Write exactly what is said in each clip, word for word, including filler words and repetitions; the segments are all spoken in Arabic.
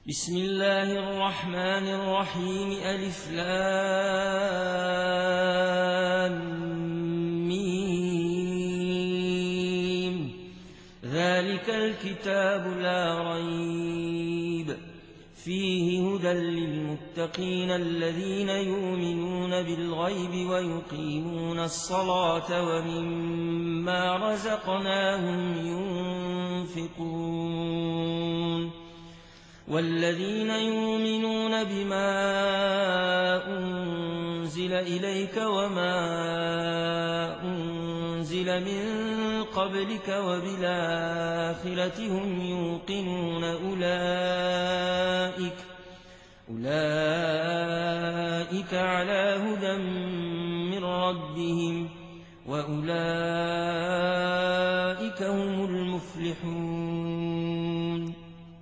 بسم الله الرحمن الرحيم ألف لام ميم ذلك الكتاب لا ريب فيه هدى للمتقين الذين يؤمنون بالغيب ويقيمون الصلاة ومما رزقناهم ينفقون والذين يؤمنون بما أنزل إليك وما أنزل من قبلك وبالآخرة هم يوقنون أولئك أولئك على هدى من ربهم وأولئك هم المفلحون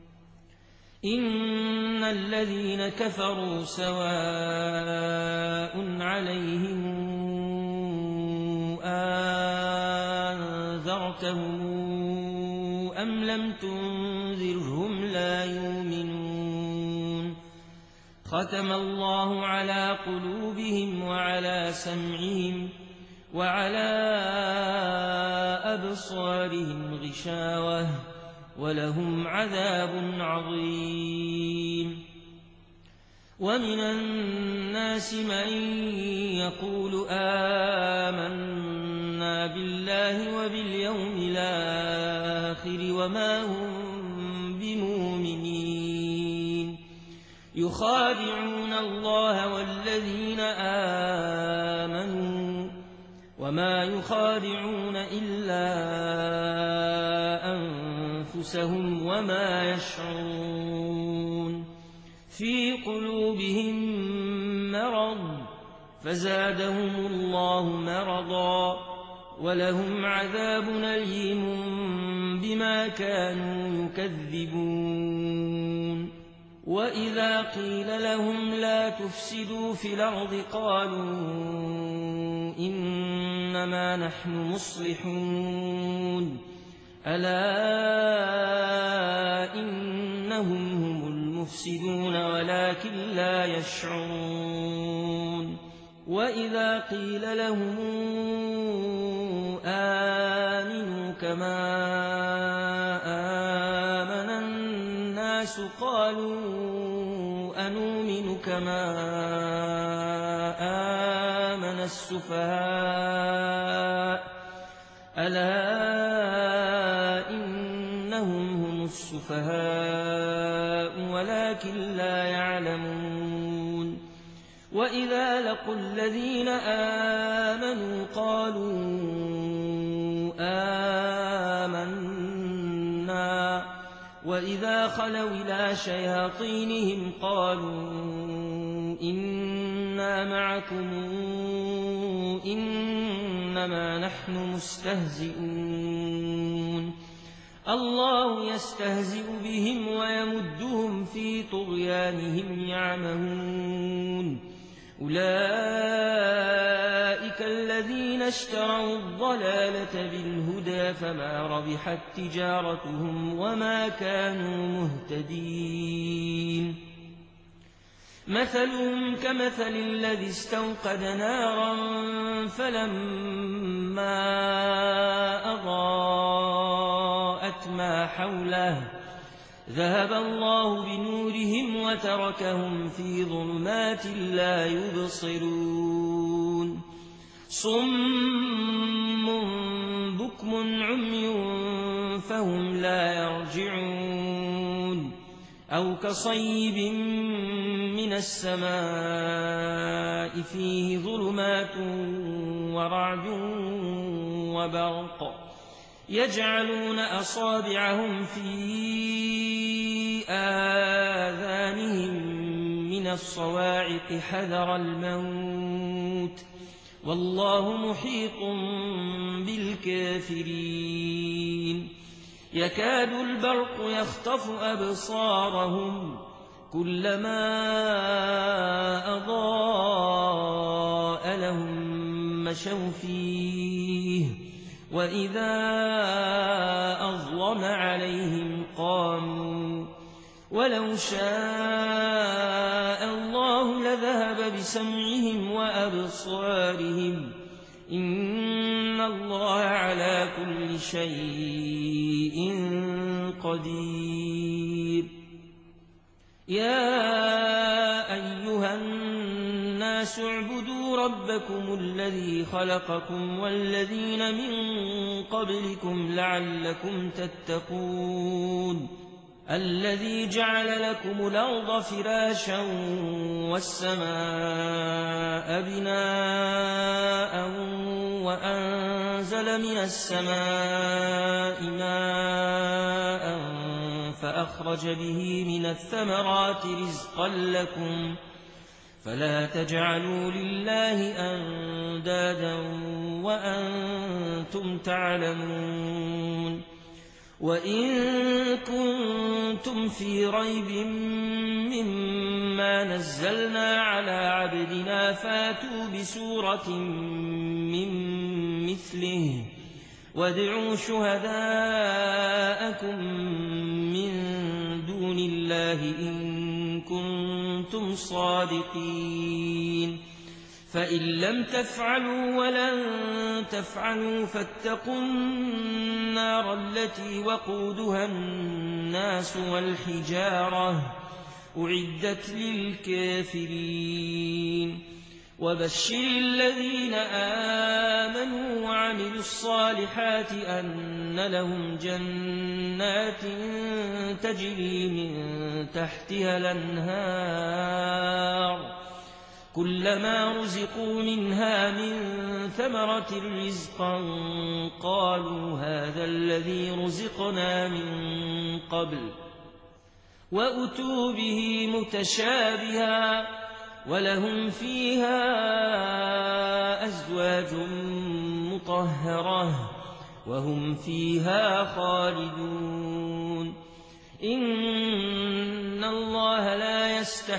إن الذين كفروا سواء عليهم أنذرتهم أم لم تنذرهم لا يؤمنون ختم الله على قلوبهم وعلى سمعهم وعلى أبصارهم غشاوة ولهم عذاب عظيم ومن الناس من يقول آمنا بالله وباليوم الآخر وما هم بمؤمنين يخادعون الله والذين آمنوا وما يخادعون إلا أنفسهم وما يشعرون في قلوبهم مرض فزادهم الله مرضا ولهم عذاب أليم بما كانوا يكذبون وإذا قيل لهم لا تفسدوا في الأرض قالوا إنما نحن مصلحون ألا إنهم هم المفسدون ولكن لا يشعرون وإذا قيل لهم آمنوا كما آمن الناس قالوا أنؤمن كما آمن السفهاء ألا إنهم هم السفهاء ولكن لا يعلمون وإذا لقوا الذين آمنوا قالوا آمنا وإذا خلوا إلى شياطينهم قالوا إنا معكم إنما نحن مستهزئون الله يستهزئ بهم ويمدهم في طغيانهم يعمهون أولئك الذين اشتروا الضلالة بالهدى فما ربحت تجارتهم وما كانوا مهتدين مثلهم كمثل الذي استوقد نارا فلما أضاءت ما حوله ذهب الله بنورهم وتركهم في ظلمات لا يبصرون صم بكم عمي فهم لا يرجعون أو كصيب من السماء فيه ظلمات ورعد وبرق يجعلون أصابعهم في آذانهم من الصواعق حذر الموت والله محيط بالكافرين يكاد البرق يخطف أبصارهم كلما أضاء لهم مشوا فيه وإذا أظلم عليهم قاموا ولو ولو شاء الله لذهب بسمعهم وأبصارهم إن الله على كل شيء قدير يا أيها الناس اعبدوا ربكم الذي خلقكم والذين من قبلكم لعلكم تتقون الذي جعل لكم الأرض فراشا والسماء بناء وأنزل من السماء ماء فأخرج به من الثمرات رزقا لكم فلا تجعلوا لله أندادا وأنتم تعلمون وإن كنتم في ريب مما نزلنا على عبدنا فاتوا بسورة من مثله وادعوا شهداءكم من دون الله إن كنتم صادقين فإن لم تفعلوا ولن تفعلوا فاتقوا النار التي وقودها الناس والحجارة أعدت للكافرين وبشر الذين آمنوا وعملوا الصالحات أن لهم جنات تجري من تحتها الأنهار كلما رزقوا منها من ثمرة رزقا قالوا هذا الذي رزقنا من قبل وأتوا به متشابها ولهم فيها أزواج مطهرة وهم فيها خالدون إن الله لا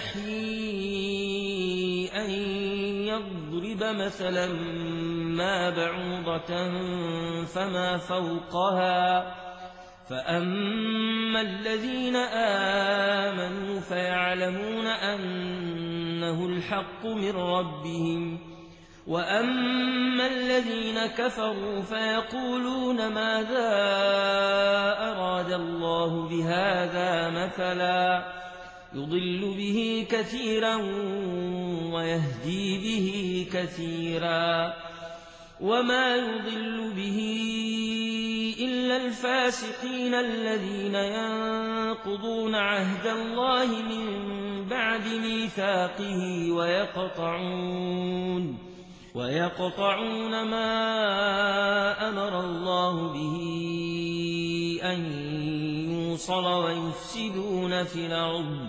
يستحيي أن يضرب مثلا ما بعوضة فما فوقها فأما الذين آمنوا فيعلمون أنه الحق من ربهم وأما الذين كفروا فيقولون ماذا أراد الله بهذا مثلا يضل به كثيرا ويهدي به كثيرا وما يضل به إلا الفاسقين الذين ينقضون عهد الله من بعد ميثاقه ويقطعون ويقطعون ما أمر الله به أن يوصل ويفسدون في الأرض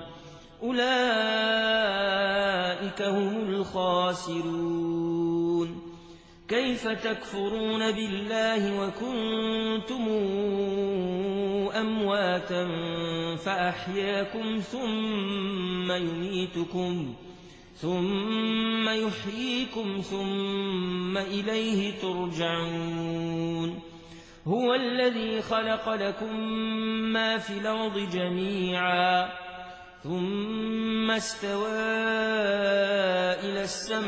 أولئك هم الخاسرون كيف تكفرون بالله وكنتم أمواتا فأحياكم ثم يميتكم ثم يحييكم ثم إليه ترجعون هو الذي خلق لكم ما في الأرض جميعا ثم استوى إلى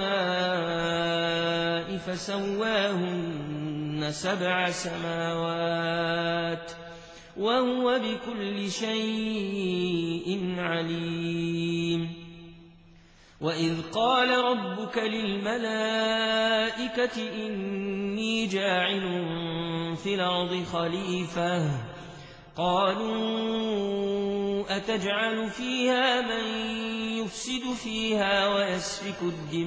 السماء فسواهن سبع سماوات وهو بكل شيء عليم وإذ قال ربك للملائكة إني جاعل في الأرض خليفة قالوا أتجعل فيها من يفسد فيها ويسفك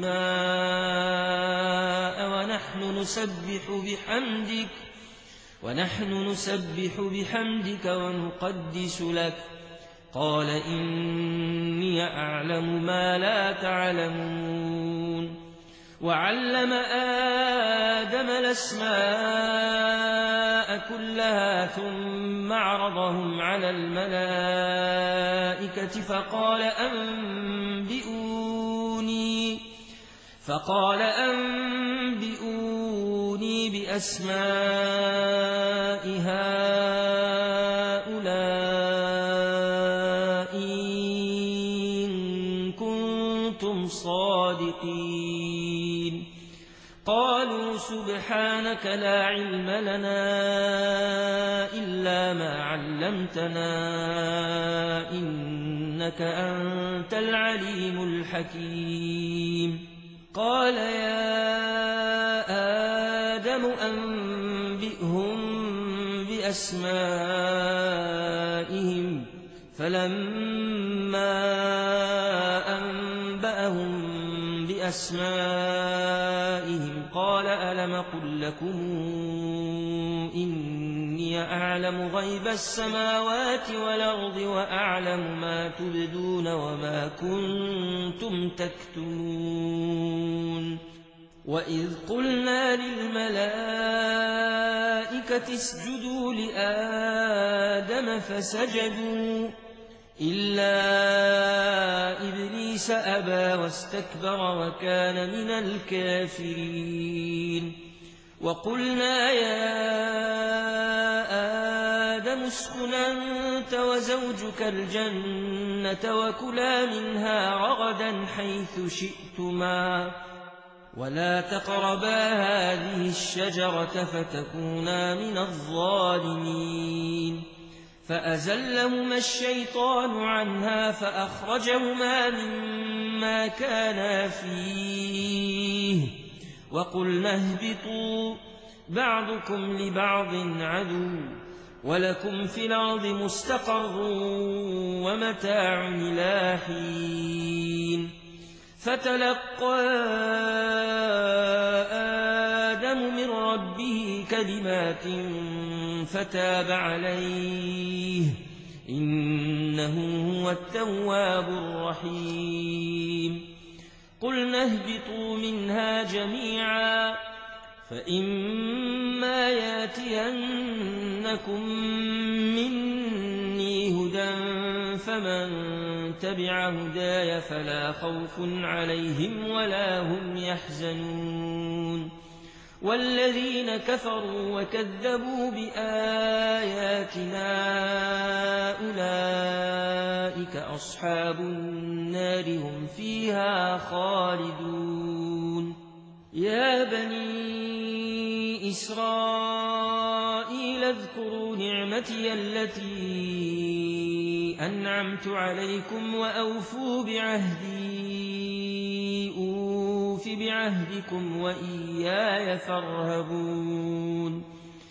الدماء ونحن نسبح بحمدك ونحن نسبح بحمدك ونقدس لك قال إني أعلم ما لا تعلمون وعلم آدم الأسماء كلها ثم عرضهم على الملائكة فقال أنبئوني فقال أنبئوني بأسماء هؤلاء كنتم صادقين قالوا سبحانك لا علم لنا إلا ما علمتنا إنك أنت العليم الحكيم قال يا آدم أنبئهم بأسمائهم فلما أنبأهم بأسمائهم قال ألم قل لكم إني أعلم غيب السماوات والأرض وأعلم ما تبدون وما كنتم تكتمون وإذ قلنا للملائكة اسجدوا لآدم فسجدوا إلا إبليس أبى واستكبر وكان من الكافرين وقلنا يا آدم اسكن أنت وزوجك الجنة وكلا منها رغدا حيث شئتما ولا تقربا هذه الشجرة فتكونا من الظالمين فأزلهما الشيطان عنها فأخرجهما مما كانا فيه وقلنا اهبطوا بعضكم لبعض عدو ولكم في الأرض مستقر ومتاع إلى حين فتلقى آدم من ربه كلمات فتاب عليه إنه هو التواب الرحيم قلنا اهبطوا منها جميعا فإما ياتينكم مني هدى فمن تبع هداي فلا خوف عليهم ولا هم يحزنون والذين كفروا وكذبوا بآياتنا أولئك أصحاب النار هم فيها خالدون يا بني إسرائيل اذكروا نعمتي التي أنعمت عليكم وأوفوا بعهدي أوف بعهدكم وإياي فارهبون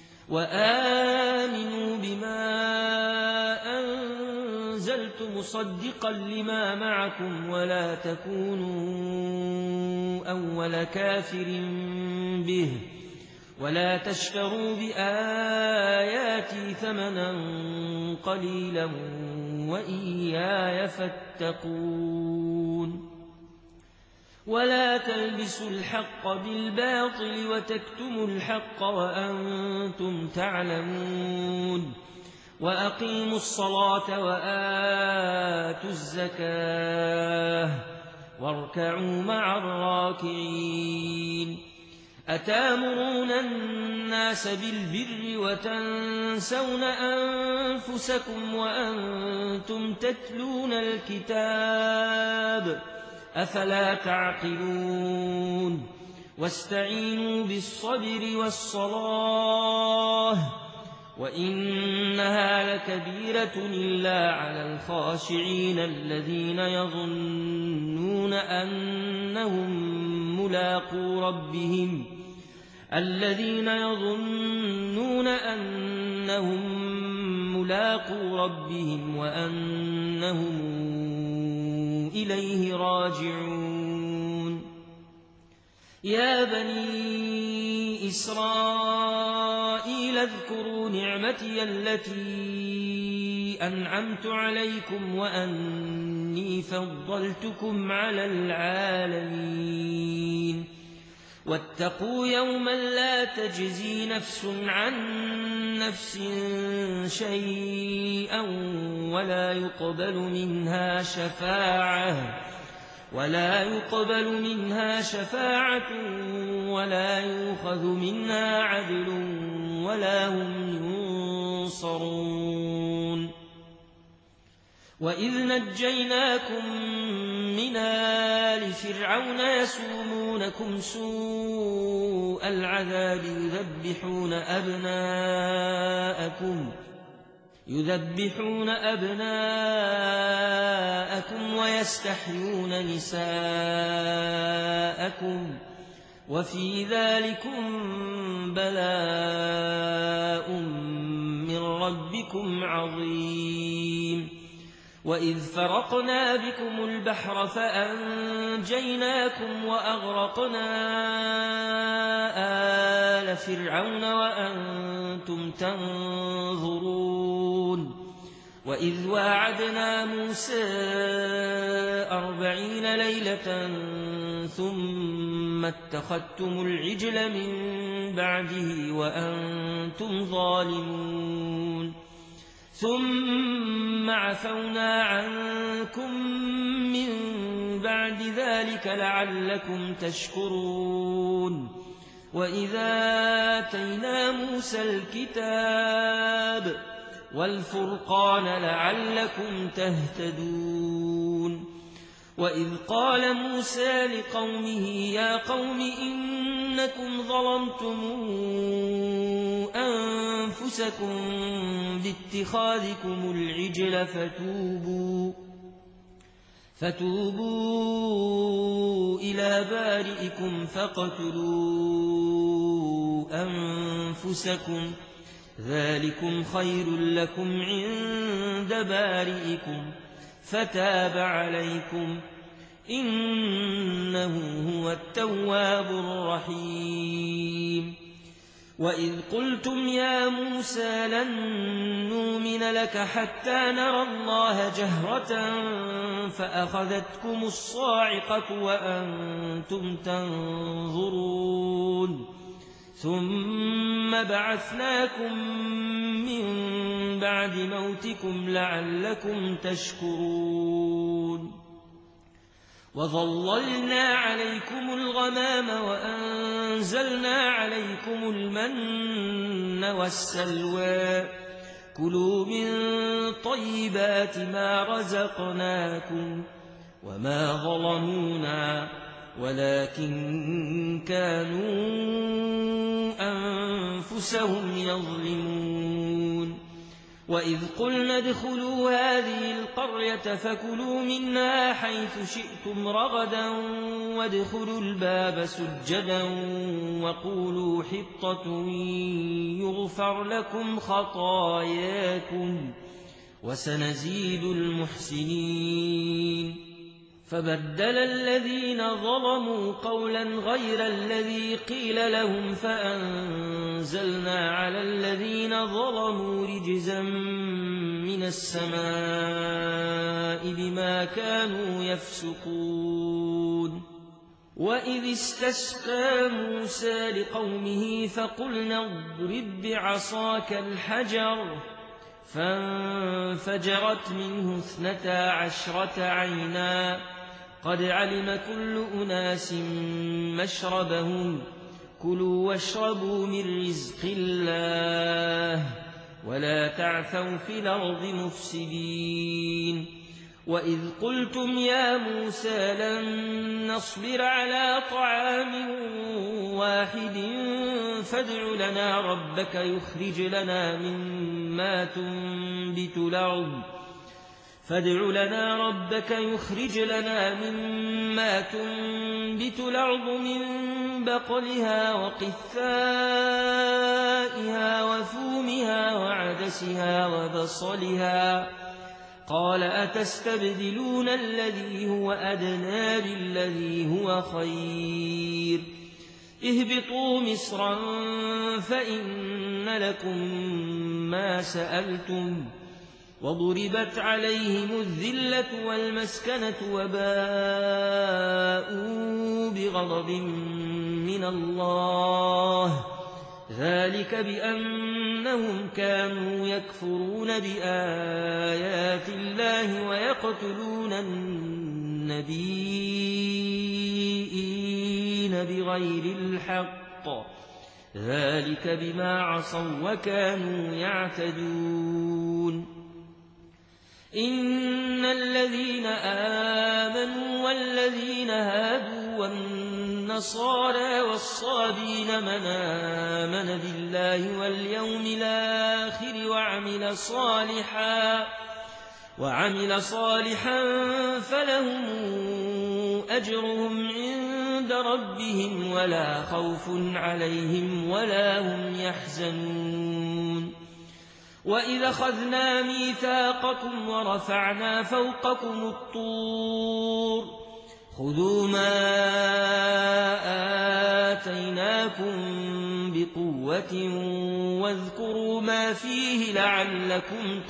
وآمنوا بما أنزلت مصدقا لما معكم ولا تكونوا أول كافر به ولا تشتروا بآياتي ثمنا قليلا وإياي فاتقون ولا تلبسوا الحق بالباطل وتكتموا الحق وأنتم تعلمون وأقيموا الصلاة وآتوا الزكاة واركعوا مع الراكعين أتامرون الناس بالبر وتنسون أنفسكم وأنتم تتلون الكتاب أفلا تعقلون واستعينوا بالصبر والصلاة وإنها لكبيرة إلا على الخاشعين الذين يظنون أنهم ملاقو ربهم الذين يظنون أنهم ملاقو ربهم وأنهم إليه راجعون يا بني إسرائيل اذكروا نعمتي التي أنعمت عليكم وأني فضلتكم على العالمين واتقوا يوما لا تجزي نفس عن نفس شيئا ولا يقبل منها شفاعة ولا يقبل منها شفاعة ولا يؤخذ منها عدل ولا هم ينصرون وإذ نجيناكم من آل فرعون يسومونكم سوء العذاب يذبحون أبناءكم يذبحون أبناءكم ويستحيون نساءكم وفي ذلكم بلاء من ربكم عظيم وإذ فرقنا بكم البحر فأنجيناكم وأغرقنا آل فرعون وأنتم تنظرون وإذ واعدنا موسى أربعين ليلة ثم اتخذتم العجل من بعده وأنتم ظالمون ثم عفونا عنكم من بعد ذلك لعلكم تشكرون وإذا آتينا موسى الكتاب والفرقان لعلكم تهتدون وإذ قال موسى لقومه يا قوم إنكم ظلمتم أنفسكم باتخاذكم العجل فتوبوا فتوبوا إلى بارئكم فاقتلوا أنفسكم ذلكم خير لكم عند بارئكم فتاب عليكم إنه هو التواب الرحيم وإذ قلتم يا موسى لن نؤمن لك حتى نرى الله جهرة فأخذتكم الصاعقة وأنتم تنظرون ثم بعثناكم من بعد موتكم لعلكم تشكرون وظللنا عليكم الغمام وأنزلنا عليكم المن والسلوى كلوا من طيبات ما رزقناكم وما ظلمونا ولكن كانوا أنفسهم يظلمون وإذ قلنا ادخلوا هذه القرية فكلوا منها حيث شئتم رغدا وادخلوا الباب سجدا وقولوا حطة يغفر لكم خطاياكم وسنزيد المحسنين فبدل الذين ظلموا قولا غير الذي قيل لهم فأنزلنا على الذين ظلموا رجزا من السماء بما كانوا يفسقون وإذ استسقى موسى لقومه فقلنا اضرب بعصاك الحجر فانفجرت منه اثنتا عشرة عينا قد علم كل أناس مشربهم كلوا واشربوا من رزق الله ولا تعثوا في الأرض مفسدين وإذ قلتم يا موسى لن نصبر على طعام واحد فادع لنا ربك يخرج لنا مما تنبت الأرض فادع لنا ربك يخرج لنا مما تنبت الأرض من بقلها وقثائها وفومها وعدسها وبصلها قال أتستبدلون الذي هو أدنى بالذي هو خير اهبطوا مصرا فإن لكم ما سألتم وضربت عليهم الذلة والمسكنة وباءوا بغضب من الله ذلك بأنهم كانوا يكفرون بآيات الله ويقتلون النبيين بغير الحق ذلك بما عصوا وكانوا يعتدون إن الذين آمنوا والذين هادوا والنصارى والصابين من آمن بالله واليوم الآخر وعمل صالحا وعمل صالحا فلهم أجرهم عند ربهم ولا خوف عليهم ولا هم يحزنون وإذا أخذنا ميثاقكم ورفعنا فوقكم الطور خذوا ما آتيناكم بقوة واذكروا ما فيه لعلكم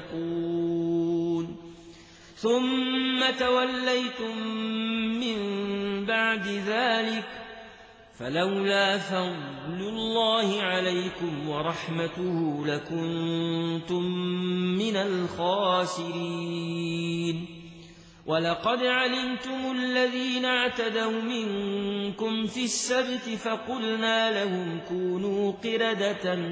تتقون ثم توليتم من بعد ذلك فلولا فضل الله عليكم ورحمته لكنتم من الخاسرين ولقد علمتم الذين اعتدوا منكم في السبت فقلنا لهم كونوا قردة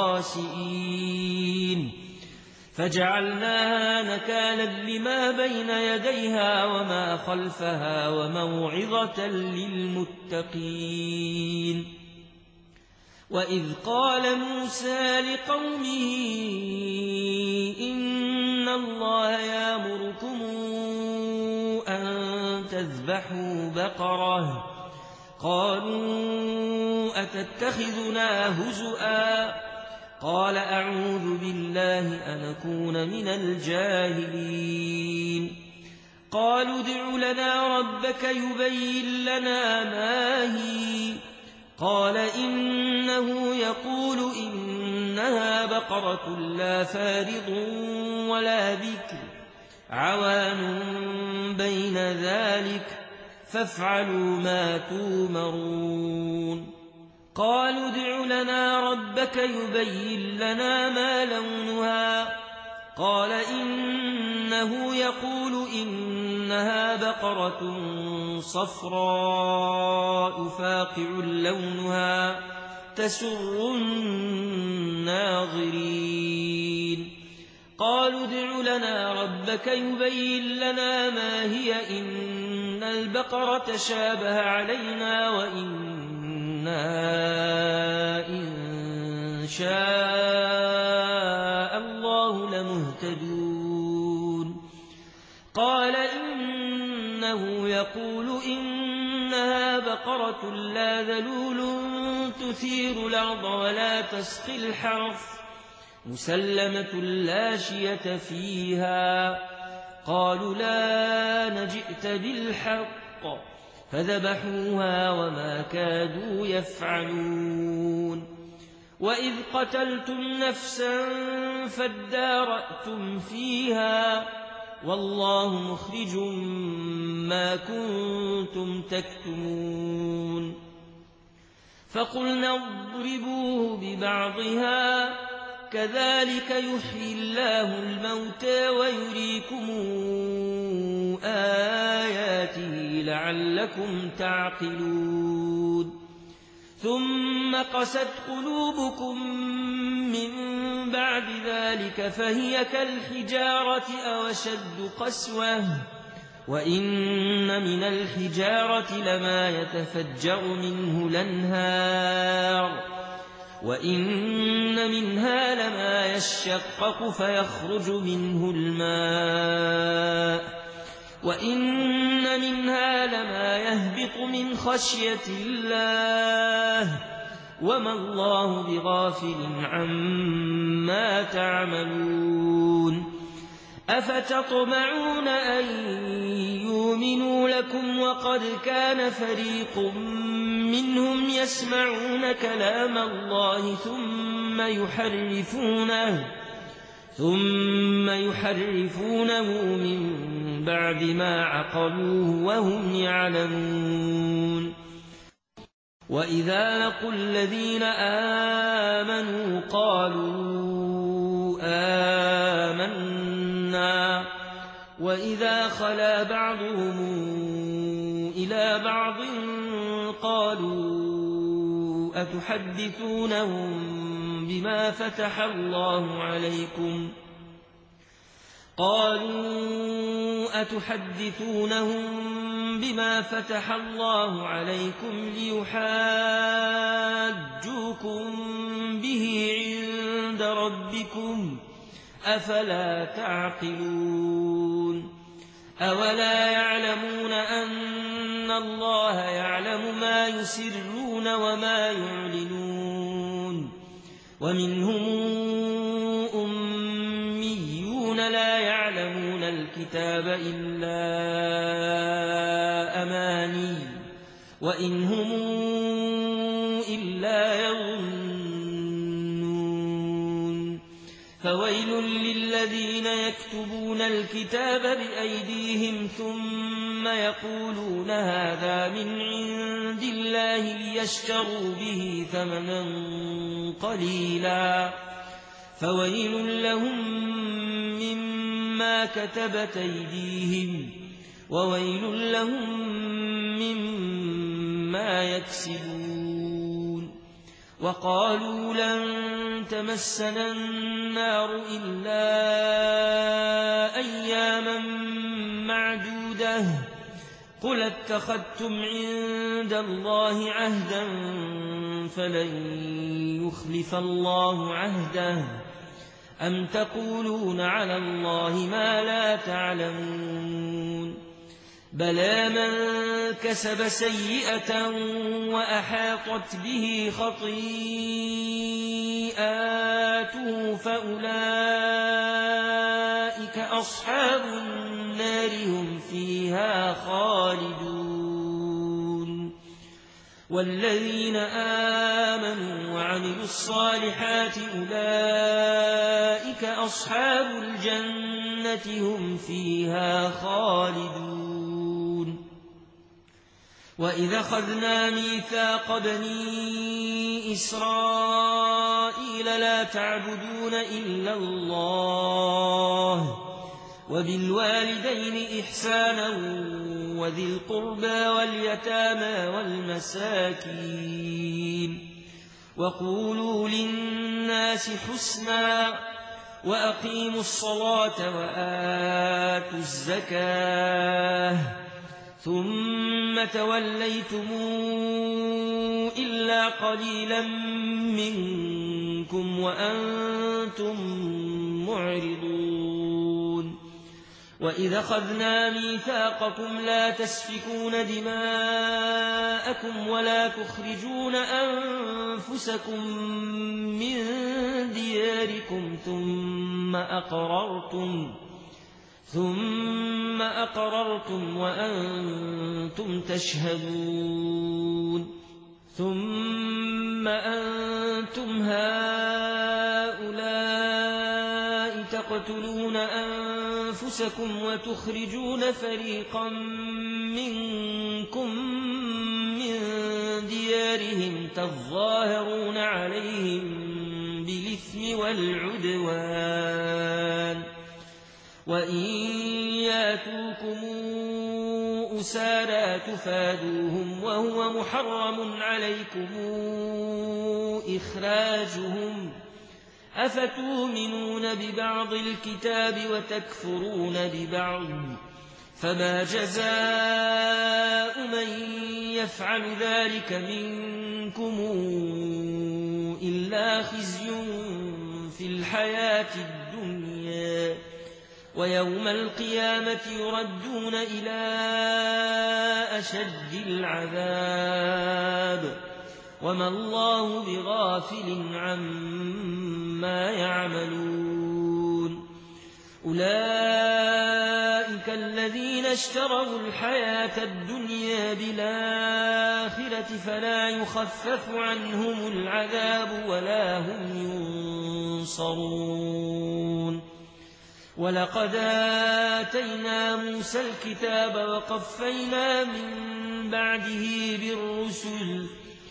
خاسئين فجعلناها نكالا لما بين يديها وما خلفها وموعظة للمتقين وإذ قال موسى لقومه إن الله يأمركم أن تذبحوا بقرة قالوا أتتخذنا هزؤا قال أعوذ بالله أن أكون من الجاهلين قالوا ادع لنا ربك يبين لنا ما هي قال إنه يقول إنها بقرة لا فارض ولا بكر عوان بين ذلك فافعلوا ما تومرون قالوا ادع لنا ربك يبين لنا ما لونها قال إنه يقول إنها بقرة صفراء فاقع لونها تسر الناظرين قالوا ادع لنا ربك يبين لنا ما هي إن البقرة شابه علينا وإنا إن شاء الله لمهتدون قال إنه يقول إنها بقرة لا ذلول تثير الأرض ولا تسقي الحرث مسلمة لا شية فيها قالوا لا نجئت بالحق فذبحوها وما كادوا يفعلون وإذ قتلتم نفسا فادارأتم فيها والله مخرج ما كنتم تكتمون فقلنا اضربوه ببعضها كذلك يحيي الله الموتى ويريكم آياته لعلكم تعقلون ثم قست قلوبكم من بعد ذلك فهي كالحجارة أو أشد قسوة وإن من الحجارة لما يتفجر منه الأنهار وإن منها لما يشقق فيخرج منه الماء وإن منها لما يهبط من خشية الله وما الله بغافل عما تعملون أفتطمعون أن يؤمنوا لكم وقد كان فريق منهم يسمعون كلام الله ثم يحرفونه ثم يحرفونه من بعد ما عقلوه وهم يعلمون وإذا لقوا الذين آمنوا قالوا آمنا وإذا خلا بعضهم إلى بعض قالوا أتحدثونهم بما فتح الله عليكم قالوا أتحدثونهم بما فتح الله عليكم ليحاجوكم به عند ربكم أفلا تعقلون أولا يعلمون أن الله يعلم ما يسرون وما يعلنون ومنهم أميون لا يعلمون الكتاب إلا أماني وإن هم إلا يظنون فويل للذين يكتبون الكتاب بأيديهم ثم يقولون هذا من عند الله ليشتروا به ثمنا قليلا فويل لهم مما كتبت أيديهم وويل لهم مما يكسبون وقالوا لن تمسنا النار إلا أياما معدودة قل اتخذتم عند الله عهدا فلن يخلف الله عهده أم تقولون على الله ما لا تعلمون بلى من كسب سيئة وأحاطت به خطيئاته فأولئك أصحاب النار هم فيها خالدون والذين آمنوا وعملوا الصالحات أولئك أصحاب الجنة هم فيها خالدون وإذا أخذنا ميثاق بني إسرائيل لا تعبدون إلا الله وبالوالدين إحسانا وذي القربى واليتامى والمساكين وقولوا للناس حسنا وأقيموا الصلاة وآتوا الزكاة ثم توليتم إلا قليلا منكم وأنتم معرضون وإذا أخذنا ميثاقكم لا تسفكون دماءكم ولا تخرجون أنفسكم من دياركم ثم أقررتم ثم أقررتم وأنتم تشهدون ثم أنتم هؤلاء تقتلون أنفسكم وتخرجون فريقا منكم من ديارهم تظاهرون عليهم بالإثم والعدوان وإن ياتوكم أسارى تفادوهم وهو محرم عليكم إخراجهم أفتؤمنون ببعض الكتاب وتكفرون ببعض فما جزاء من يفعل ذلك منكم إلا خزي في الحياة الدنيا ويوم القيامة يردون إلى أشد العذاب وما الله بغافل عما يعملون أولئك الذين اشتروا الحياة الدنيا بالآخرة فلا يخفف عنهم العذاب ولا هم ينصرون ولقد آتينا موسى الكتاب وقفينا من بعده بالرسل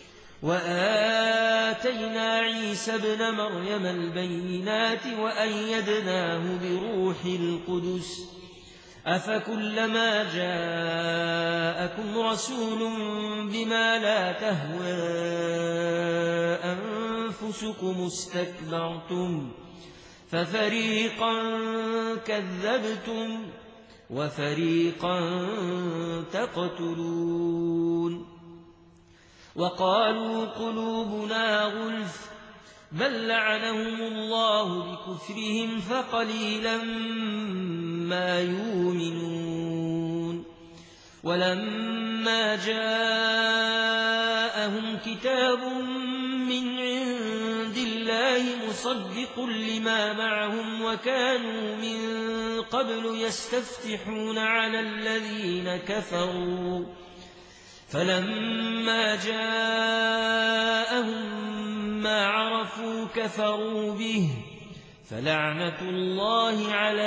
وآتينا عيسى ابن مريم البينات وأيدناه بروح القدس أفكلما جاءكم رسول بما لا تهوى أنفسكم استكبرتم ففريقا كذبتم وفريقا تقتلون وقالوا قلوبنا غلف بل لعنهم الله بكفرهم فقليلا ما يؤمنون ولما جاءهم كتاب من عند الله مصدق لما معهم وكانوا من قبل يستفتحون على الذين كفروا فلما جاءهم ما عرفوا كفروا به فلعنة الله على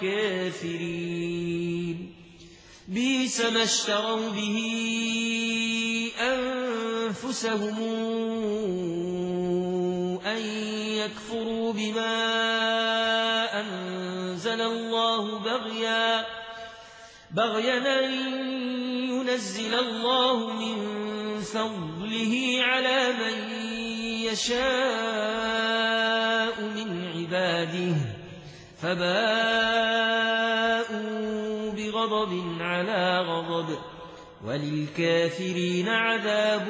الكافرين بئس ما اشتروا به أنفسهم أن يكفروا بما أنزل الله بغيا بغيا أن ينزل الله من فضله على من يشاء من عباده فباءوا بغضب على غضب وللكافرين عذاب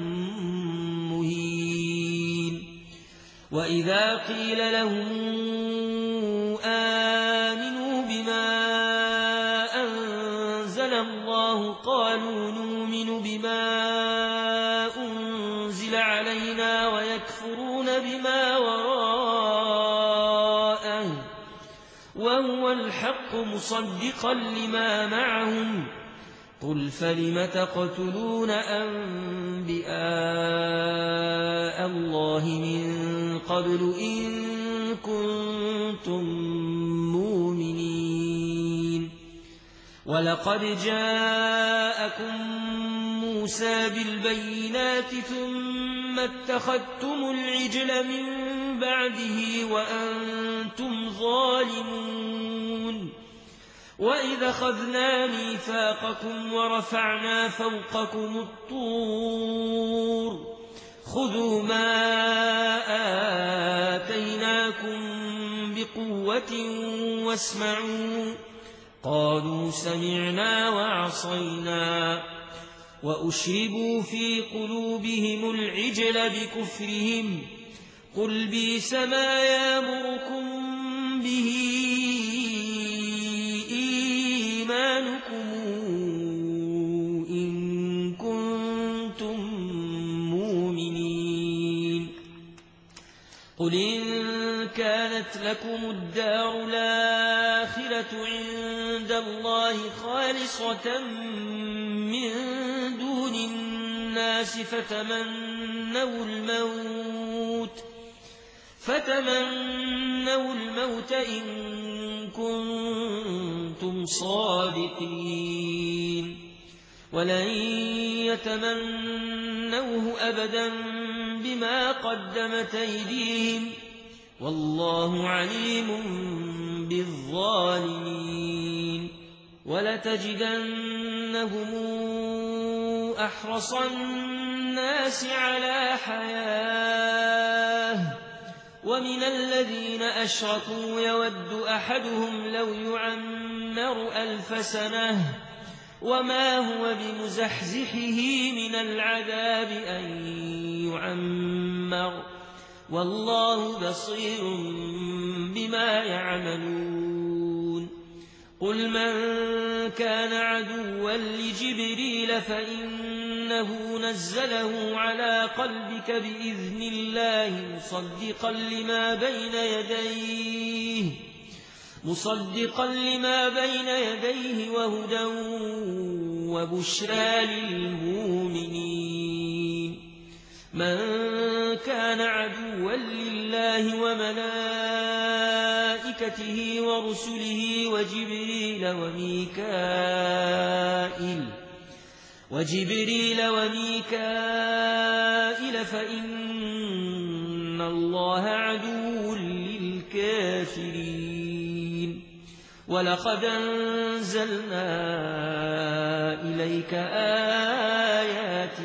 مهين وإذا قيل لهم آمنوا بما أنزل الله قالوا نؤمن بما أنزل علينا ويكفرون بما وراءه وهو الحق مصدقا لما معهم قل فلم تقتلون أنبياء الله من قبل إن كنتم مؤمنين ولقد جاءكم موسى بالبينات ثم اتخذتم العجل من بعده وأنتم ظالمون وإذا أخذنا ميثاقكم ورفعنا فوقكم الطور خذوا ما آتيناكم بقوة واسمعوا قالوا سمعنا وعصينا وأشربوا في قلوبهم العجل بكفرهم قل بئس ما يأمركم به إيمانكم إن كنتم مؤمنين قل إن كانت لكم الدار الآخرة عند الله خالصة من دون الناس فتمنوا الموت فتمنوا الموت إن كنتم صادقين ولن يتمنوه أبدا بما قدمت أيديهم والله عليم بالظالمين ولتجدنهم أحرص الناس على حياة ومن الذين أشركوا يود أحدهم لو يعمر ألف سنة وما هو بمزحزحه من العذاب أن يعمر والله بصير بما يعملون قل من كان عدوا لجبريل فإنه نزله على قلبك بإذن الله مصدقا لما بين يديه مصدقا لما بين يديه وهدى وبشرى للمؤمنين من كان عدوا لله وملائكته ورسله وجبريل وميكائيل وجبريل وميكائيل فإن الله عدو للكافرين ولقد أنزلنا إليك آيات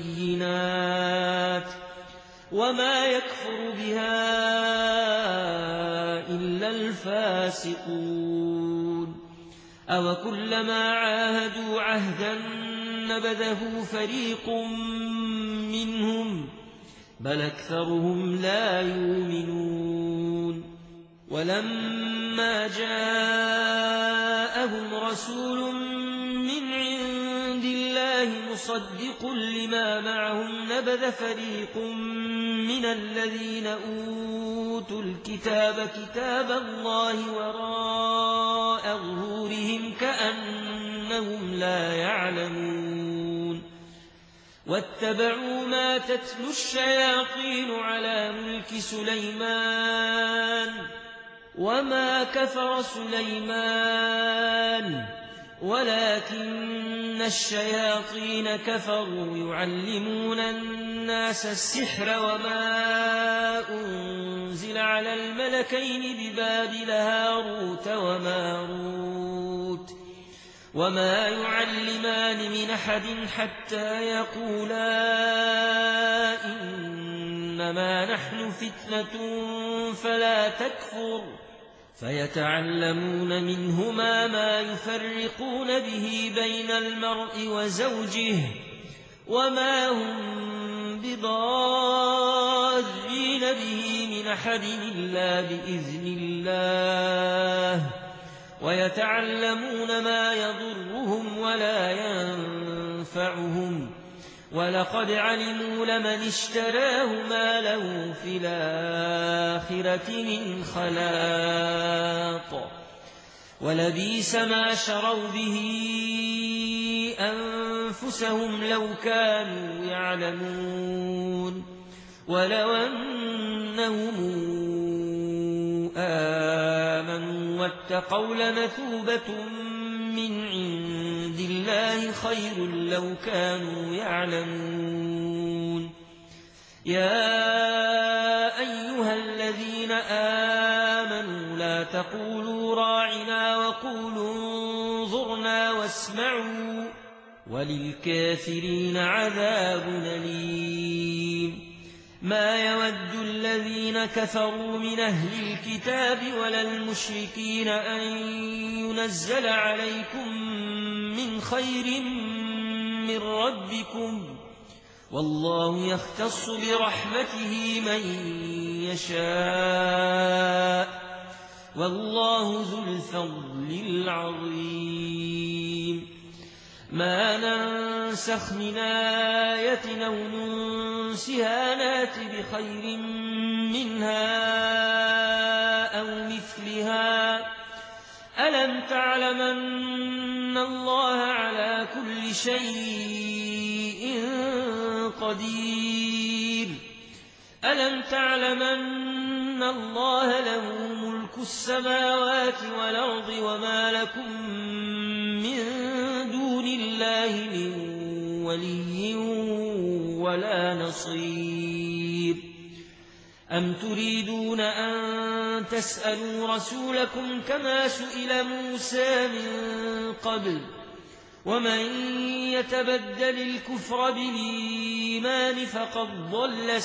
بينات وما يكفر بها الفاسقون أو كلما عاهدوا عهدا نبذه فريق منهم بل أكثرهم لا يؤمنون ولما جاءهم رسول من عند الله مصدق لما معهم نبذ فريق من الذين أوتوا الكتاب كتاب الله وراء ظهورهم كأنهم لا يعلمون واتبعوا ما تتلو الشياطين على ملك سليمان وما كفر سليمان ولكن الشياطين كفروا يعلمون الناس السحر وما أنزل على الملكين ببابل هاروت وماروت وما يعلمان من أحد حتى يقولا إنما نحن فتنة فلا تكفر فيتعلمون منهما ما يفرقون به بين المرء وزوجه وما هم بضارين به من أحد إلا بإذن الله ويتعلمون ما يضرهم ولا ينفعهم ولقد علموا لمن اشتراه ما له في الآخرة من خلاق ولبئس ما شروا به أنفسهم لو كانوا يعلمون ولو أنهم آمنوا واتقوا لمثوبة من عند الله خير لو كانوا يعلمون يا أيها الذين آمنوا لا تقولوا راعنا وقولوا انظرنا واسمعوا وللكافرين عذاب أليم ما يود الذين كفروا من أهل الكتاب ولا المشركين أن ينزل عليكم من خير من ربكم والله يختص برحمته من يشاء والله ذو الفضل العظيم ما ننسخ من آية أو ننسها نات بخير منها أو مثلها ألم تعلم أن الله على كل شيء قدير ألم تعلم أن الله له ملك السماوات والأرض وما لكم من دون الله من ولي ولا نصير أم تريدون أن تسألوا رسولكم كما سئل موسى من قبل ومن يتبدل الكفر بالإيمان فقد ضل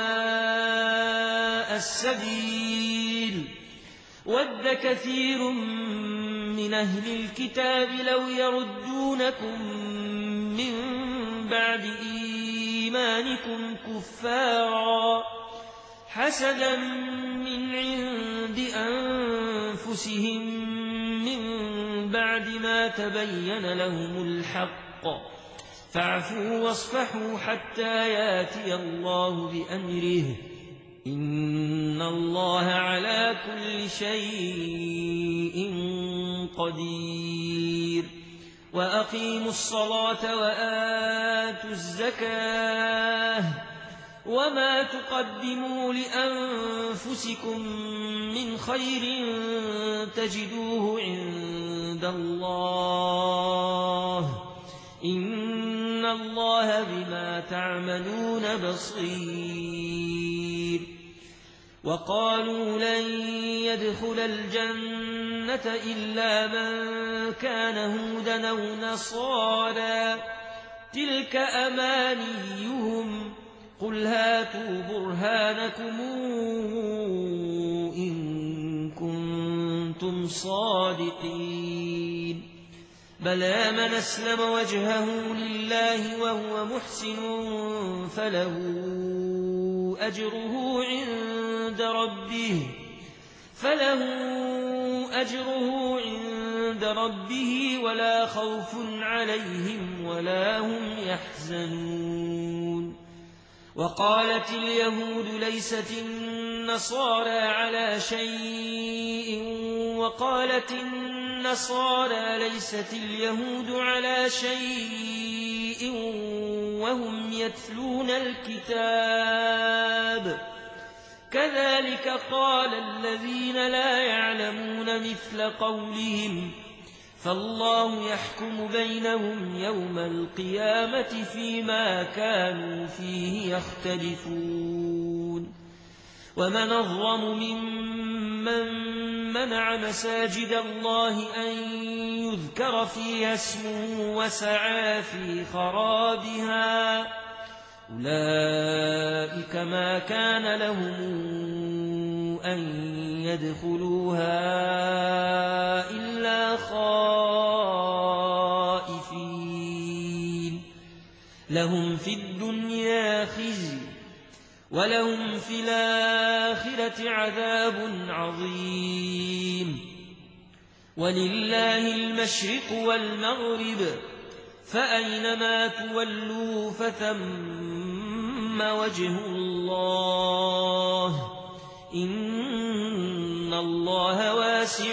سواء السبيل ود كثير من أهل الكتاب لو يردونكم من بعد إيمانكم كفارا حسدا من عند أنفسهم من بعد ما تبين لهم الحق فاعفوا واصفحوا حتى ياتي الله بأمره إن الله على كل شيء قدير وأقيموا الصلاة وآتوا الزكاة وما تقدموا لأنفسكم من خير تجدوه عند الله إن الله بما تعملون بصير وقالوا لن يدخل الجنة إلا من كان هودا أو نصارى تلك أمانيهم قل هاتوا برهانكم إن كنتم كنتم صادقين بلى من أسلم وجهه لله وهو محسن فله أجره عند ربه فله أجره عند ربه ولا خوف عليهم ولا هم يحزنون وقالت اليهود ليست النصارى على شيء وقالت النصارى ليست اليهود على شيء وهم يتلون الكتاب كذلك قال الذين لا يعلمون مثل قولهم فالله يحكم بينهم يوم القيامة فيما كانوا فيه يختلفون ومن أظلم ممن منع مساجد الله أن يذكر فيها اسمه وسعى في خرابها أولئك ما كان لهم أن يدخلوها إلا خائفين لهم في الدنيا خزي ولهم في الآخرة عذاب عظيم ولله المشرق والمغرب فأينما تولوا فثم وجه الله إن الله واسع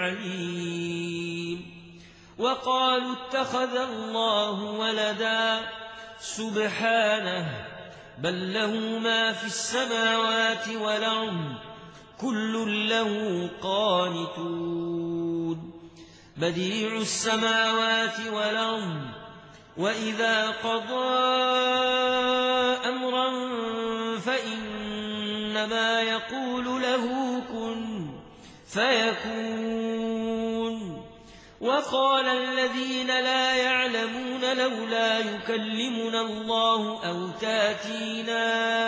عليم وقالوا اتخذ الله ولدا سبحانه بل له ما في السماوات والأرض كل له قانتون بديع السماوات والأرض وإذا قضى أمرا فإنما يقول له كن فيكون وقال الذين لا يعلمون لولا يكلمنا الله أو تاتينا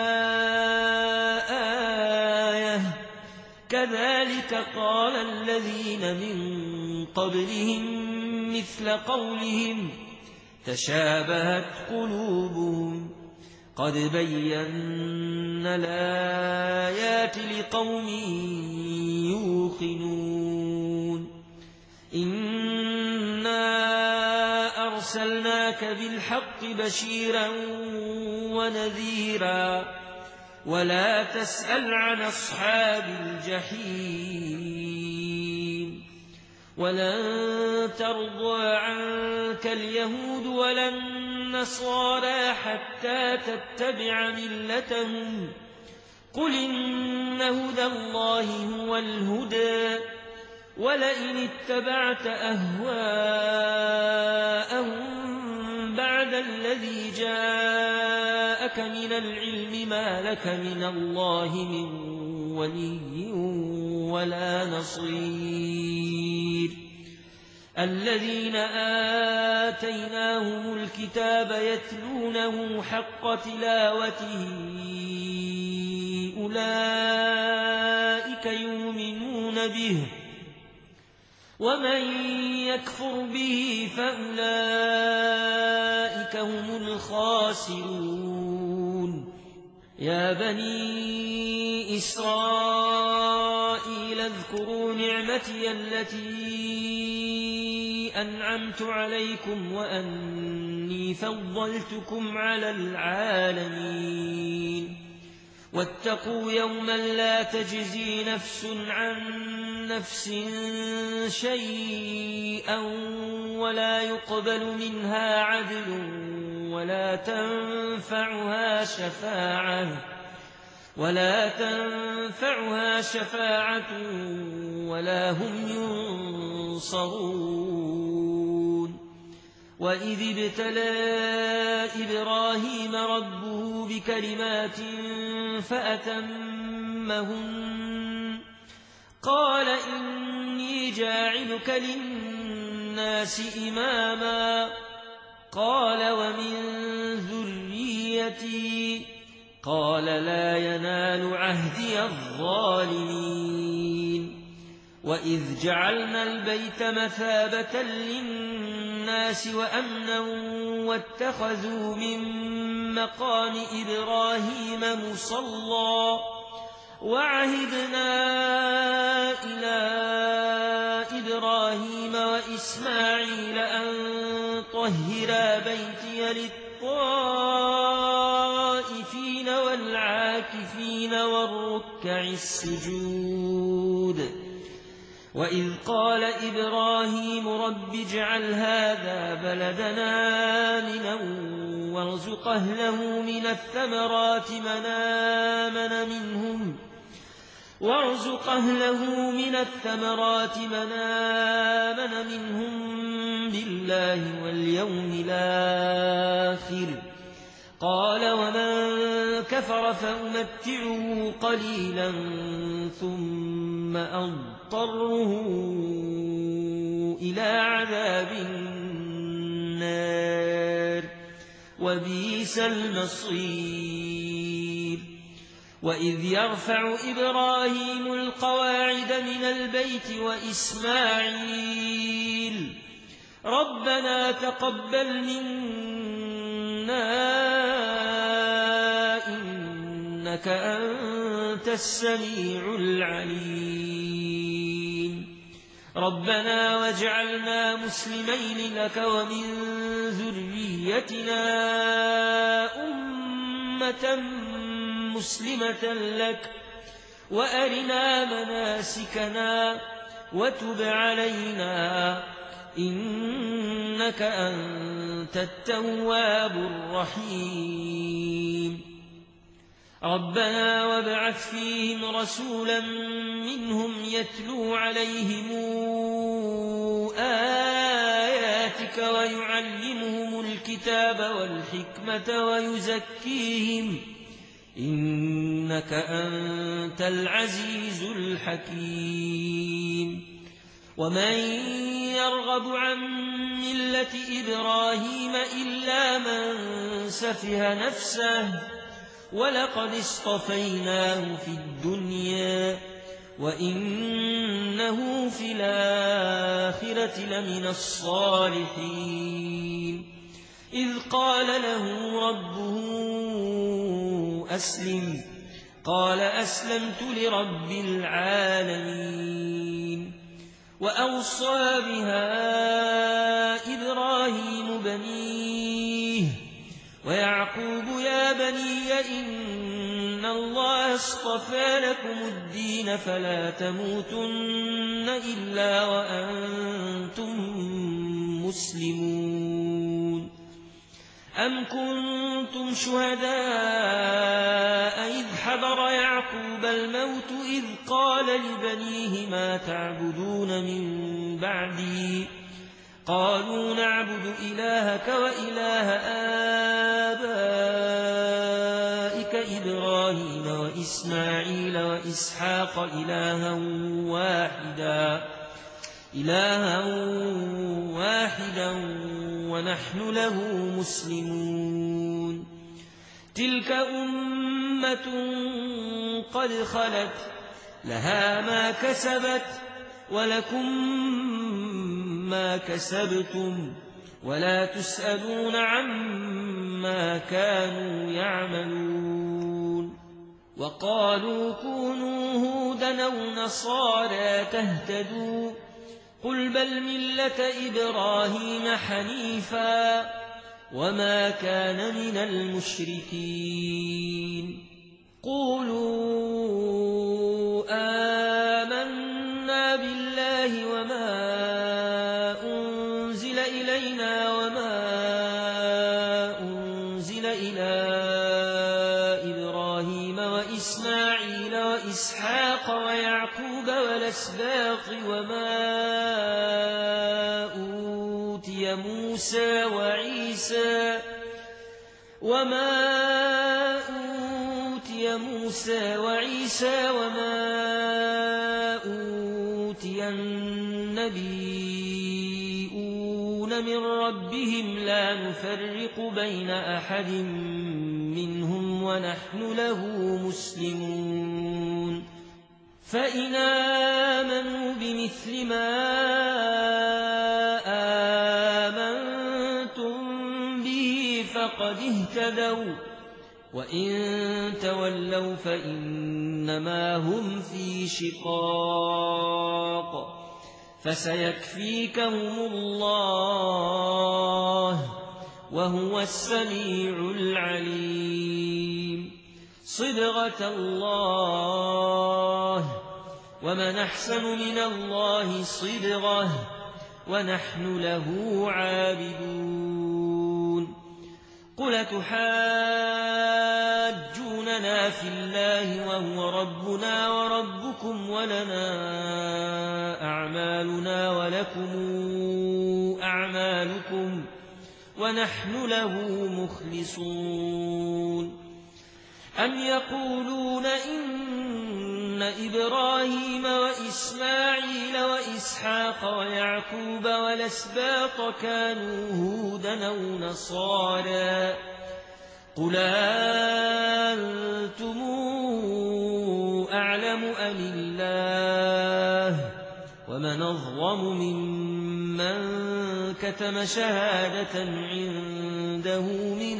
آية كذلك قال الذين من قبلهم مثل قولهم تشابهت قلوبهم قد بينا الآيات لقوم يوقنون إنا أرسلناك بالحق بشيرا ونذيرا ولا تسأل عن أصحاب الجحيم ولن ترضى عنك اليهود ولا النصارى حتى تتبع ملتهم قل إن هدى الله هو الهدى ولئن اتبعت أهواءهم بعد الذي جاءك من العلم ما لك من الله من ولي ولا نصير الذين آتيناهم الكتاب يتلونه حق تلاوته أولئك يؤمنون به ومن يكفر به فأولئك هم الخاسرون يا بني إسرائيل اذكروا نعمتي التي أنعمت عليكم وأني فضلتكم على العالمين واتقوا يوما لا تجزي نفس عن نفس شيئا ولا يقبل منها عدل ولا تنفعها شفاعة ولا تنفعها شفاعة ولا هم ينصرون وإذ ابتلى إبراهيم ربه بكلمات فأتمهن قال إني جاعلك للناس إماما قال ومن ذريتي قال لا ينال عهدي الظالمين وإذ جعلنا البيت مثابة للناس وأمنا واتخذوا من مقام إبراهيم مصلى وعهدنا إلى إبراهيم وإسماعيل أن طهرا بيتي للطائفين والعاكفين والركع السجود وإذ قال إبراهيم رب اجعل هذا بلدنا آمنا وارزق أهله من الثمرات من آمن منهم وارزق أهله من الثمرات من آمن منهم بالله واليوم الآخر قال ومن كفر فأمتعه قليلا ثم أضطره إلى عذاب النار وبئس المصير وإذ يرفع إبراهيم القواعد من البيت وإسماعيل ربنا تقبل منا إنك أنت السميع العليم ربنا واجعلنا مسلمين لك ومن ذريتنا أمة مسلمة لك وأرنا مناسكنا وتب علينا إنك أنت التواب الرحيم ربنا وابعث فيهم رسولا منهم يتلو عليهم آياتك ويعلمهم الكتاب والحكمة ويزكيهم إنك أنت العزيز الحكيم ومن يرغب عن ملة إبراهيم إلا من سفه نفسه ولقد اصطفيناه في الدنيا وإنه في الآخرة لمن الصالحين إذ قال له ربه أسلم قال أسلمت لرب العالمين وأوصى بها إبراهيم بنيه ويعقوب يا بني إن الله اصطفى لكم الدين فلا تموتن إلا وأنتم مسلمون أم كنتم شهداء إذ حضر يعقوب الموت إذ قال لبنيه ما تعبدون من بعدي قالوا نعبد إلهك وإله آبائك إبراهيم وإسماعيل وإسحاق إلها واحدا إلها واحدا ونحن له مسلمون تلك أمة قد خلت لها ما كسبت ولكم ما كسبتم ولا تسألون عما كانوا يعملون وقالوا كونوا هودا أو نصارى تهتدوا قل بل ملة إبراهيم حنيفا وما كان من المشركين قولوا آمنا بالله وما أنزل إلينا وما أنزل إلى إبراهيم وإسماعيل وإسحاق ويعقوب والأسباط وما أوتي موسى وعيسى وما أوتي موسى وعيسى وما أوتي النبيون من ربهم لا نفرق بين أحد منهم ونحن له مسلمون فإن آمنوا بمثل ما آمنتم به فقد اهتدوا وإن تولوا فإنما هم في شقاق فسيكفيكهم الله وهو السميع العليم. صبغة الله ومن أحسن من الله صبغة ونحن له عابدون. قل تحاجوننا في الله وهو ربنا وربكم ولنا أعمالنا ولكم أعمالكم ونحن له مخلصون. أم يقولون إن إبراهيم وإسماعيل وإسحاق ويعقوب والأسباط كانوا هودا أو نصارى قل أنتم أعلم أم الله ومن أظلم ممن كتم شهادة عنده من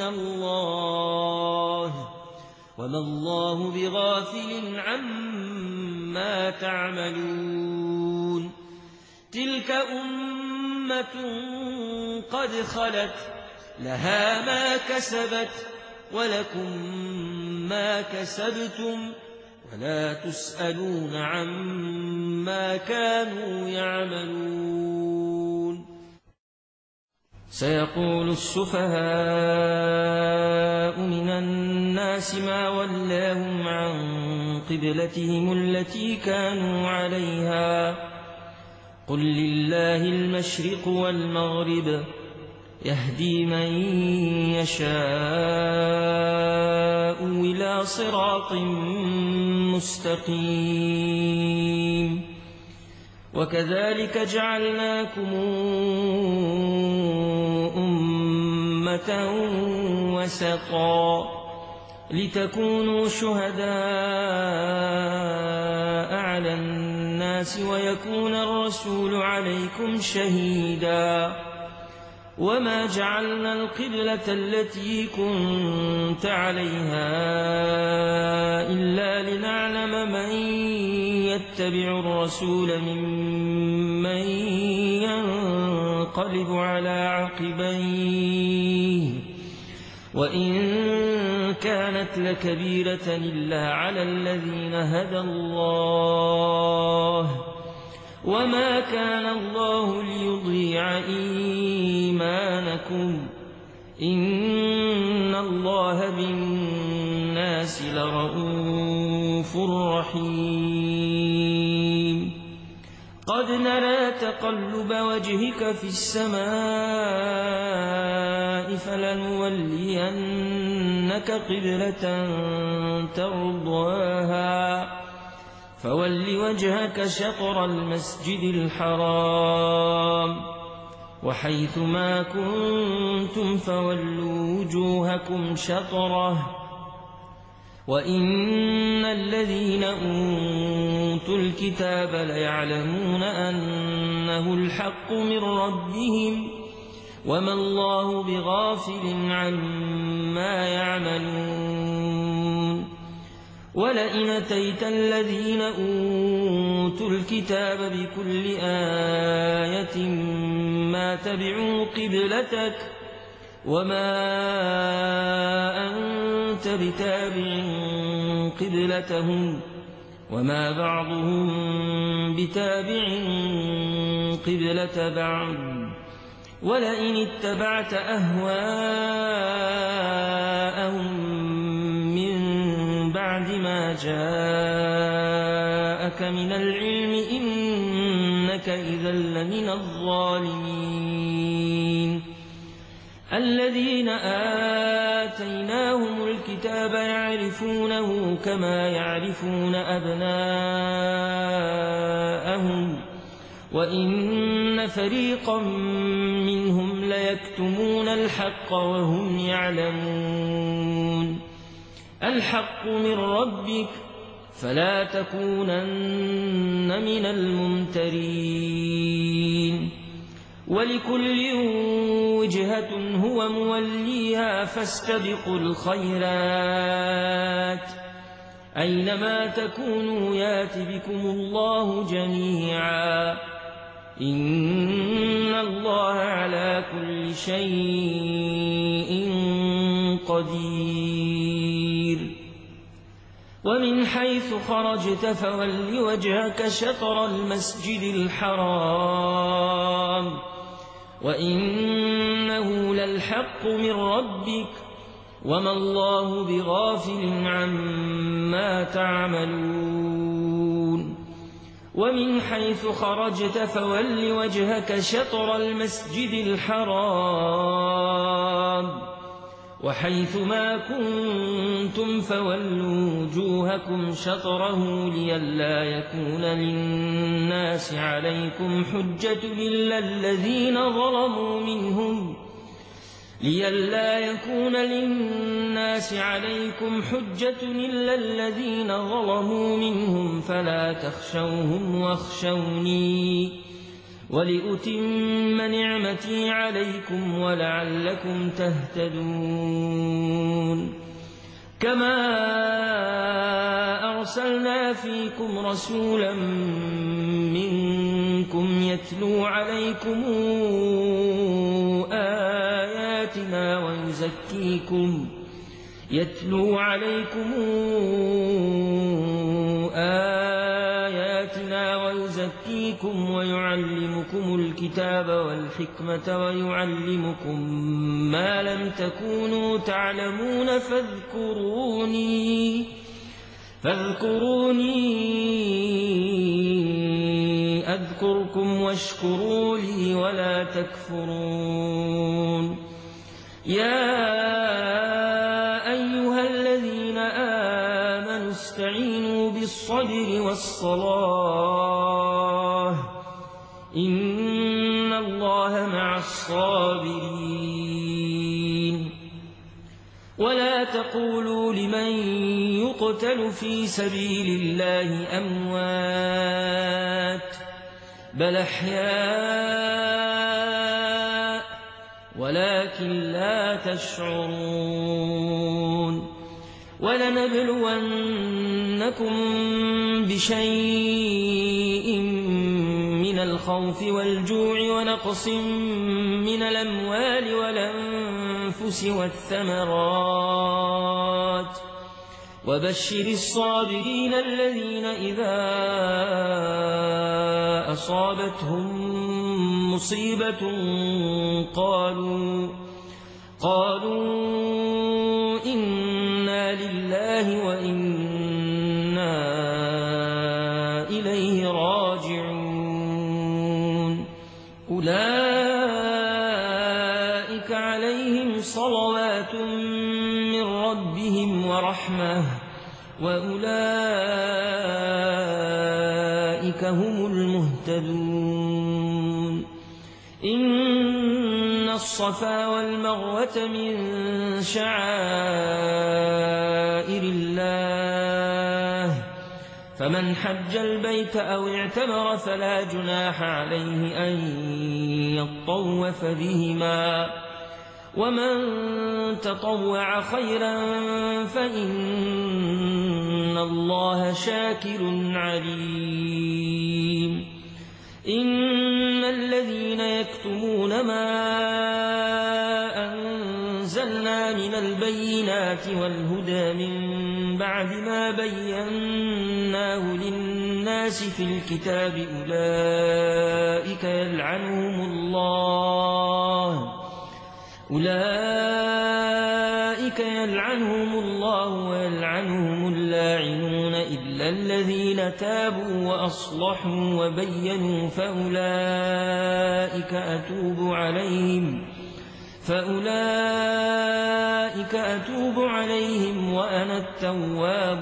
الله وما الله بغافل عما تعملون. تلك أمة قد خلت لها ما كسبت ولكم ما كسبتم ولا تسألون عما كانوا يعملون. سيقول السفهاء من الناس ما ولاهم عن قبلتهم التي كانوا عليها قل لله المشرق والمغرب يهدي من يشاء إلى صراط مستقيم. وكذلك جعلناكم أمة وسطا لتكونوا شهداء على الناس ويكون الرسول عليكم شهيدا. وما جعلنا القبلة التي كنت عليها إلا لنعلم من يتبع الرسول ممن ينقلب على عقبيه وإن كانت لكبيرة إلا على الذين هدى الله وما كان الله ليضيع إيمانكم إن الله بالناس لرءوف رحيم. قد نرى تقلب وجهك في السماء فلنولينك قبلة ترضاها فول وجهك شطر المسجد الحرام وحيث ما كنتم فولوا وجوهكم شطره وإن الذين أوتوا الكتاب ليعلمون أنه الحق من ربهم وما الله بغافل عما يعملون. ولئن أتيت الذين أوتوا الكتاب بكل آية ما تبعوا قبلتك وما أنت بتابع قبلتهم وما بعضهم بتابع قبلة بعض ولئن اتبعت أهواءهم من بعد ما جاءك من العلم إنك إذا لمن الظالمين. الذين آتيناهم الكتاب يعرفونه كما يعرفون أبناءهم وإن فريقا منهم ليكتمون الحق وهم يعلمون. الحق من ربك فلا تكونن من الممترين ولكل وجهة هو موليها فاستبقوا الخيرات أينما تكونوا يات بكم الله جميعا إن الله على كل شيء قدير ومن حيث خرجت فول وجهك شطر المسجد الحرام وإنه للحق من ربك وما الله بغافل عما تعملون ومن حيث خرجت فول وجهك شطر المسجد الحرام وحيث ما كنتم فولوا وجوهكم شطره لئلا يكون للناس عليكم حجة إلا الذين ظلموا منهم لئلا يكون للناس عليكم حجة إلا الذين ظلموا منهم فلا تخشوهم واخشوني ولأتم نعمتي عليكم ولعلكم تهتدون كما أرسلنا فيكم رسولا منكم يتلو عليكم آياتنا ويزكيكم يتلو عليكم آياتنا ويزكيكم ويعلمكم الكتاب والحكمة ويعلمكم ما لم تكونوا تعلمون فاذكروني فاذكروني أذكركم واشكروا لي ولا تكفرون يا أيها الذين آمنوا استعينوا بالصبر والصلاة إن الله مع الصابرين ولا تقولوا لمن يقتل في سبيل الله أموات بل أحياء ولكن لا تشعرون ولنبلونكم بشيء من الخوف والجوع ونقص من الأموال والأنفس والثمرات وبشر الصابرين الذين إذا أصابتهم مصيبة قالوا قالوا إنا لله وإنا إليه راجعون أولئك عليهم صلوات من ربهم ورحمة وأولئك هم المهتدون إن الصفا والمروة من شعائر الله فمن حج البيت أو اعتمر فلا جناح عليه أن يطوف بهما ومن تطوع خيرا فإن الله شاكر عليم إن الذين يكتمون ما أنزلنا من البينات والهدى من بعد ما بيناه للناس في الكتاب أولئك يلعنهم الله أولئك يلعنهم الله ويلعنهم اللاعنون إلا الذين تابوا وأصلحوا وبينوا فأولئك أتوب عليهم فأولئك أتوب عليهم وأنا التواب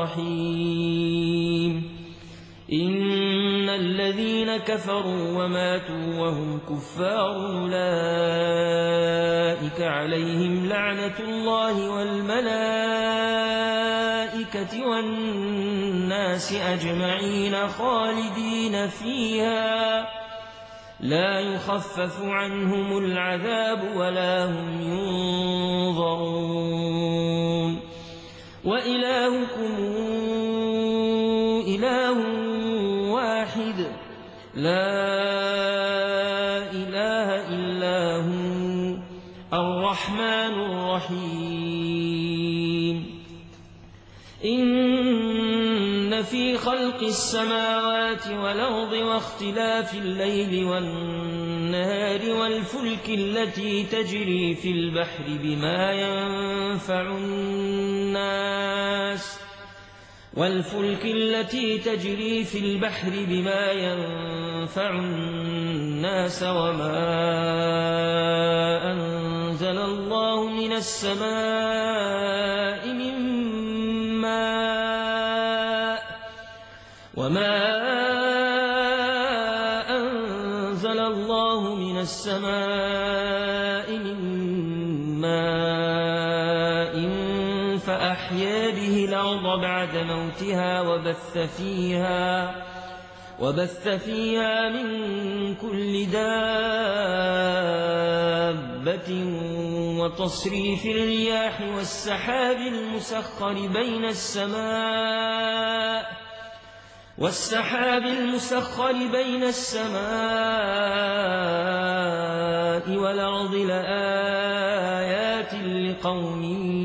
الرحيم إن الذين كفروا وماتوا وهم كفار أولئك عليهم لعنة الله والملائكة والملائكة والناس أجمعين خالدين فيها لا يخفف عنهم العذاب ولا هم ينظرون وإلهكم إله واحد لا إله إلا هو الرحمن الرحيم إن في خلق السماوات والأرض واختلاف الليل والنهار والفلك التي تجري في البحر بما ينفع الناس والفلك التي تجري في البحر بما ينفع الناس وما أنزل الله من السماء من ماء وما أنزل الله من السماء من ماء فأحيا به الأرض بعد موتها وبث فيها وبث فيها من كل دابة وتصريف الرياح والسحاب المسخر بين السماء والسحاب المسخر بين السماء والأرض لآيات لقوم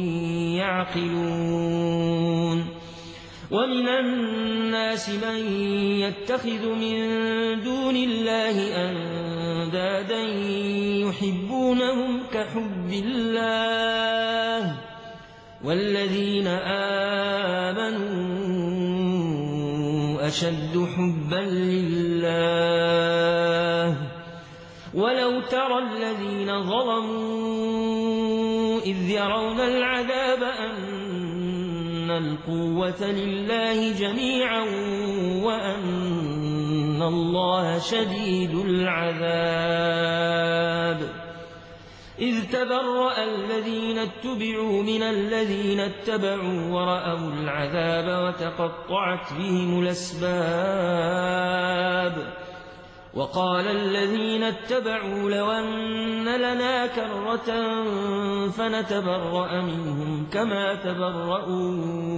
يعقلون ومن الناس من يتخذ من دون الله أندادا يحبونهم كحب الله والذين آمنوا أشد حبا لله ولو ترى الذين ظلموا إذ يرون العذاب أن القوة لله جميعا وأن الله شديد العذاب إذ تبرأ الذين اتبعوا من الذين اتبعوا ورأوا العذاب وتقطعت بهم الأسباب وقال الذين اتبعوا لو أن لنا كرة فنتبرأ منهم كما تبرأوا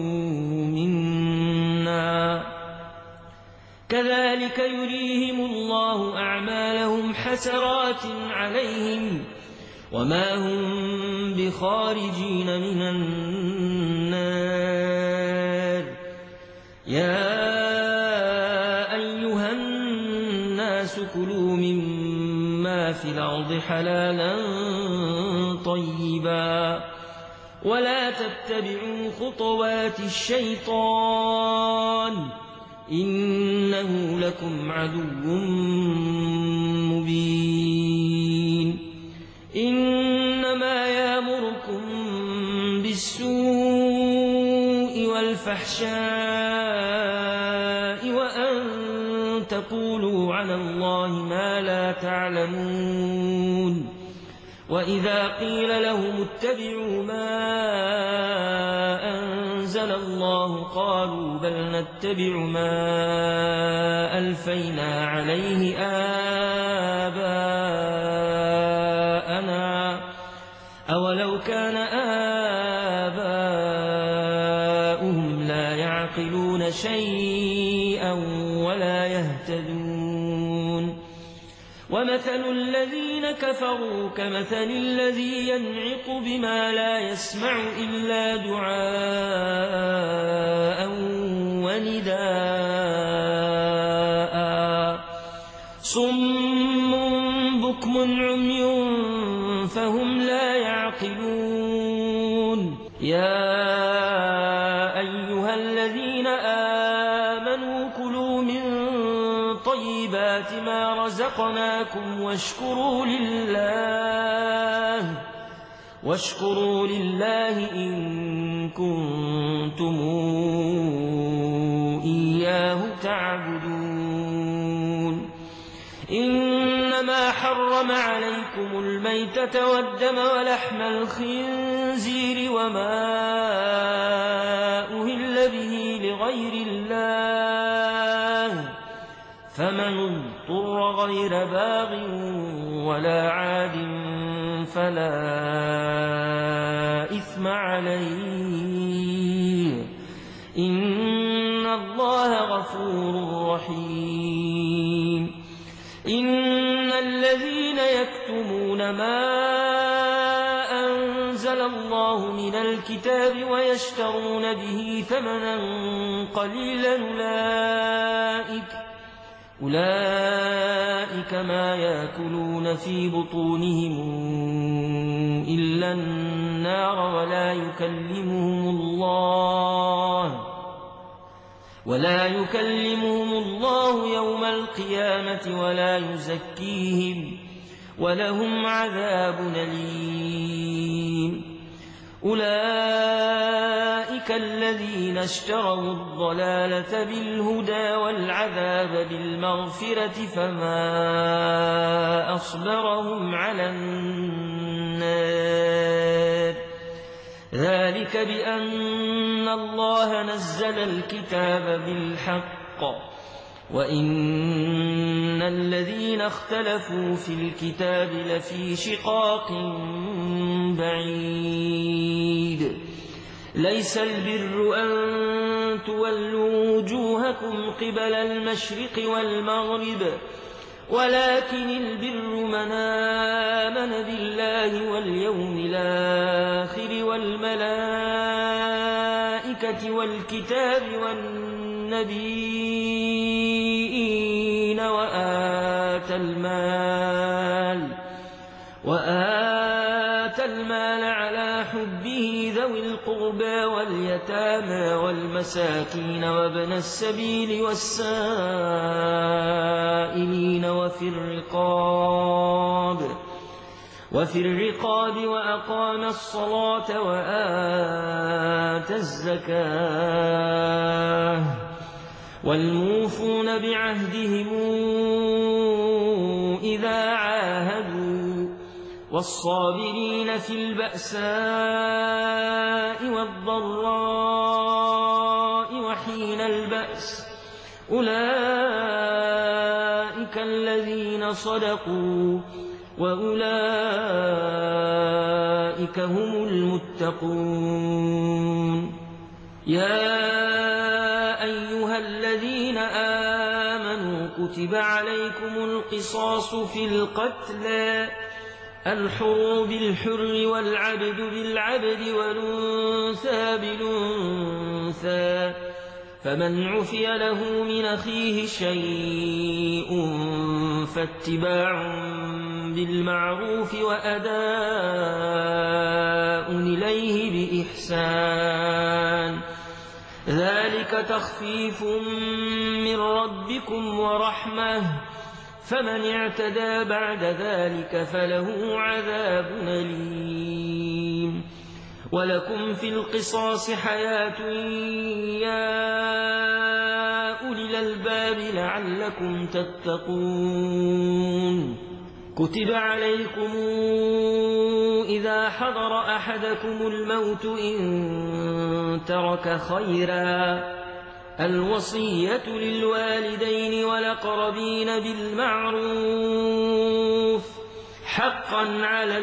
منا كذلك يريهم الله أعمالهم حسرات عليهم وما هم بخارجين من النار يا أيها الناس كلوا مما في الأرض حلالا طيبا ولا تتبعوا خطوات الشيطان إنه لكم عدو مبين إنما يأمركم بالسوء والفحشاء وأن تقولوا على الله ما لا تعلمون وإذا قيل لهم اتبعوا ما أنزل الله قالوا بل نتبع ما ألفينا عليه آباءنا أولو كان آباؤهم لا يعقلون شيئا ولا يهتدون ومثل الذين كفروا كمثل الذي ينعق بما لا يسمع إلا دعاء ونداء صم بكم عمي فهم لا يعقلون يا أيها الذين آمنوا كلوا من طيبات ما رزقناكم واشكروا لله واشكروا لله إن كنتم إياه تعبدون إنما حرم عليكم الميتة والدم ولحم الخنزير وما أهل بغير الله فمن اضطر غير باغ ولا عاد فلا إثم عليه إن الله غفور رحيم إن الذين يكتمون ما أنزل الله من الكتاب ويشترون به ثمنا قليلا أولئك أولئك ما يأكلون في بطونهم إلا النار ولا يكلمهم الله ولا يكلمهم الله يوم القيامة ولا يزكيهم ولهم عذاب أليم أولئك الذين اشتروا الضلالة بالهدى والعذاب بالمغفرة فما أصبرهم على النار ذلك بأن الله نزل الكتاب بالحق وإن الذين اختلفوا في الكتاب لفي شقاق بعيد ليس البر أن تولوا وجوهكم قبل المشرق والمغرب ولكن البر من آمن بالله واليوم الآخر والملائكة والكتاب والنبيين وآتى المال وآتى المال على حبه ذوي القربى واليتامى والمساكين وابن السبيل والسائلين وفي الرقاب وفي الرقاب وأقام الصلاة وآتى الزكاة والموفون بعهدهم إذا عاهدوا والصابرين في البأساء والضراء وحين البأس أولئك الذين صدقوا وأولئك هم المتقون يا أيها الذين آمنوا كتب عليكم القصاص في القتلى الحر بالحر والعبد بالعبد والأنثى بالأنثى فمن عفي له من أخيه شيء فاتباع بالمعروف وأداء إليه بإحسان ذلك تخفيف من ربكم ورحمة فمن اعتدى بعد ذلك فله عذاب أليم ولكم في القصاص حياة يا أولي الألباب لعلكم تتقون كتب عليكم إذا حضر أحدكم الموت إن ترك خيرا الوصية للوالدين والأقربين بالمعروف حقا على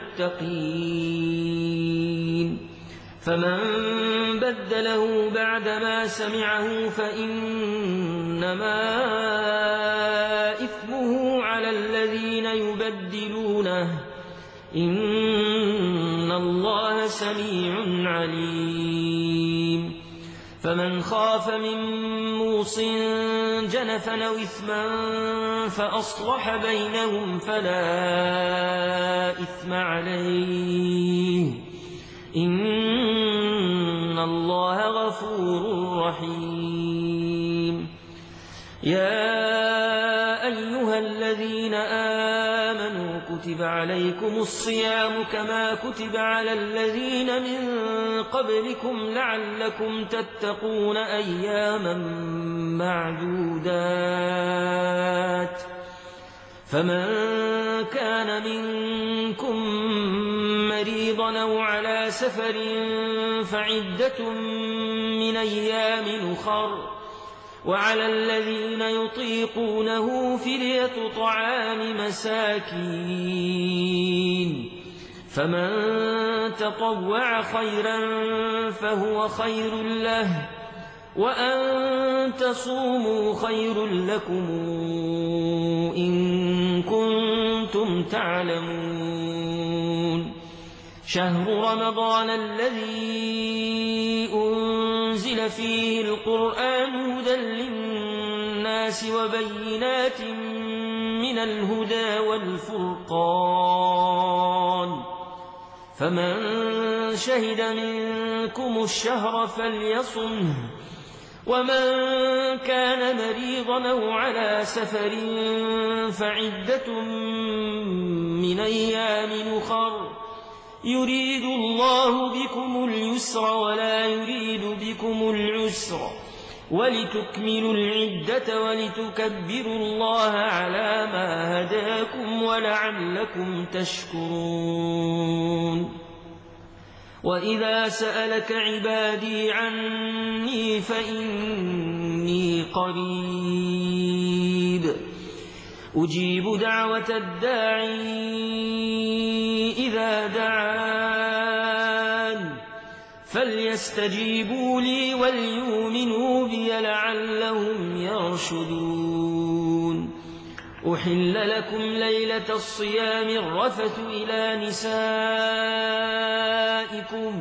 المتقين فمن بدله بعدما سمعه فإنما إثمه على الذين يبدلونه إن الله سميع عليم فمن خاف من موص جنفا أو إثما فأصلح بينهم فلا إثم عليه إن الله غفور رحيم يا أيها الذين آمنوا كتب عليكم الصيام كما كتب على الذين من قبلكم لعلكم تتقون أياما معدودات فمن كان منكم مريضا أو على سفر فعدة من أيام أخر وعلى الذين يطيقونه فدية طعام مساكين فمن تطوع خيرا فهو خير له وأن تصوموا خير لكم إن كنتم تعلمون شهر رمضان الذي أنزل فيه القرآن هدى للناس وبينات من الهدى والفرقان فمن شهد منكم الشهر فليصمه ومن كان مريضا أو على سفر فعدة من أيام أخر يريد الله بكم اليسر ولا يريد بكم العسر ولتكملوا العدة ولتكبروا الله على ما هداكم ولعلكم تشكرون وإذا سألك عبادي عني فإني قريب أجيب دعوة الداعي إذا دعان فليستجيبوا لي وليؤمنوا بي لعلهم يرشدون أحل لكم ليلة الصيام الرفث إلى نسائكم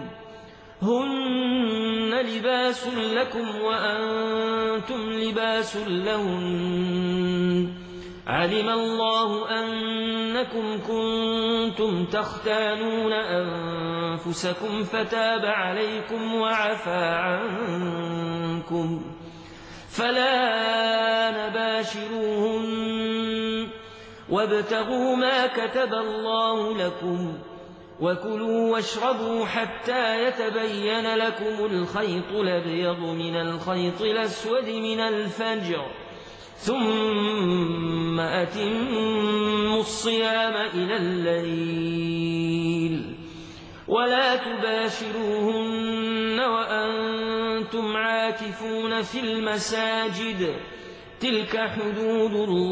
هن لباس لكم وأنتم لباس لهن علم الله أنكم كنتم تختانون أنفسكم فتاب عليكم وعفى عنكم فلا نباشروهن وابتغوا ما كتب الله لكم وكلوا واشربوا حتى يتبين لكم الخيط الأبيض من الخيط الأسود من الفجر ثم أتموا الصيام إلى الليل ولا تباشروهن وأنتم عاكفون في المساجد تلك حدود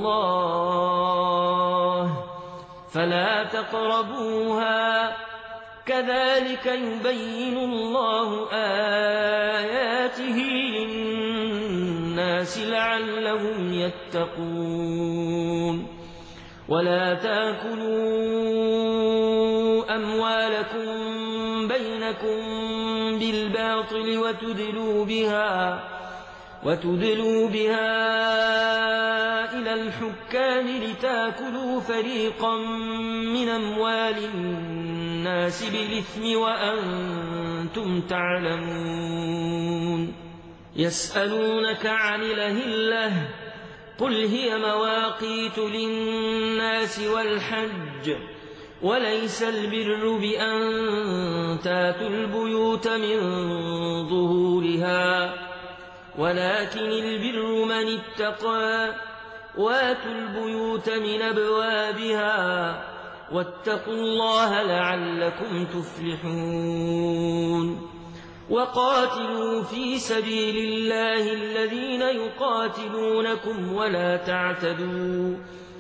الله فلا تقربوها كذلك يبين الله آياته للناس لعلهم يتقون ولا تأكلوا أموالكم بينكم بالباطل وتدلوا بها وتدلوا بها إلى الحكام لتأكلوا فريقا من أموال الناس بالإثم وأنتم تعلمون يسألونك عن الأهلة قل هي مواقيت للناس والحج وليس البر بأن تاتوا البيوت من ظهورها ولكن البر من اتقى واتوا البيوت من أبوابها واتقوا الله لعلكم تفلحون وقاتلوا في سبيل الله الذين يقاتلونكم ولا تعتدوا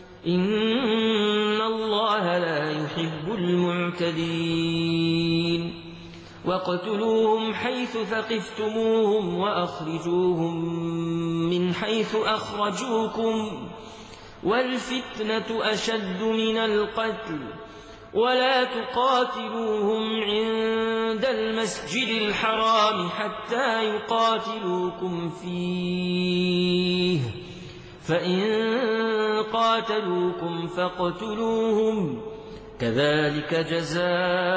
إن الله لا يحب المعتدين واقتلوهم حيث ثقفتموهم وأخرجوهم من حيث أخرجوكم والفتنة أشد من القتل ولا تقاتلوهم عند المسجد الحرام حتى يقاتلوكم فيه فإن قاتلوكم فاقتلوهم كذلك جزاء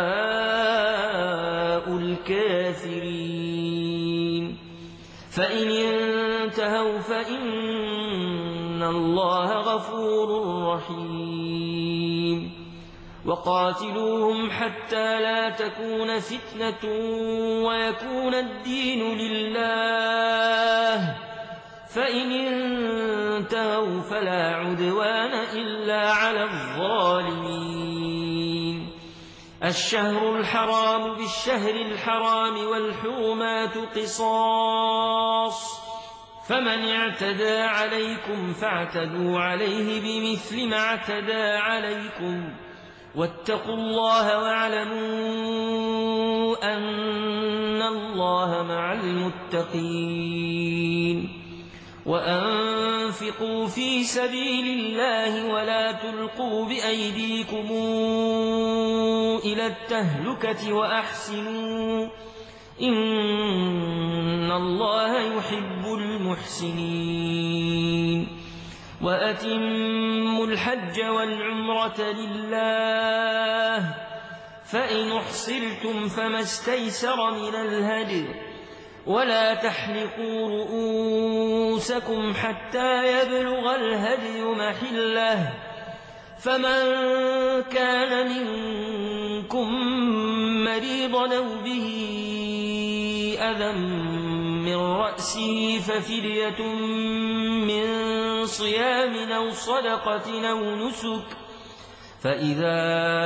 الكافرين فإن انتهوا فإن الله غفور رحيم وقاتلوهم حتى لا تكون فتنة ويكون الدين لله فإن انتهوا فلا عدوان إلا على الظالمين الشهر الحرام بالشهر الحرام والحرمات قصاص، فمن اعتدى عليكم فاعتدوا عليه بمثل ما اعتدى عليكم، واتقوا الله واعلموا أن الله مع المتقين. وأنفقوا في سبيل الله ولا تلقوا بأيديكم إلى التهلكة وأحسنوا إن الله يحب المحسنين. وأتموا الحج والعمرة لله، فإن أحصرتم فما استيسر من الهدي، ولا تحلقوا رؤوسكم حتى يبلغ الهدي محله، فمن كان منكم مريضا أو به أذى من رأسه ففدية من صيام أو صدقة أو نسك، فإذا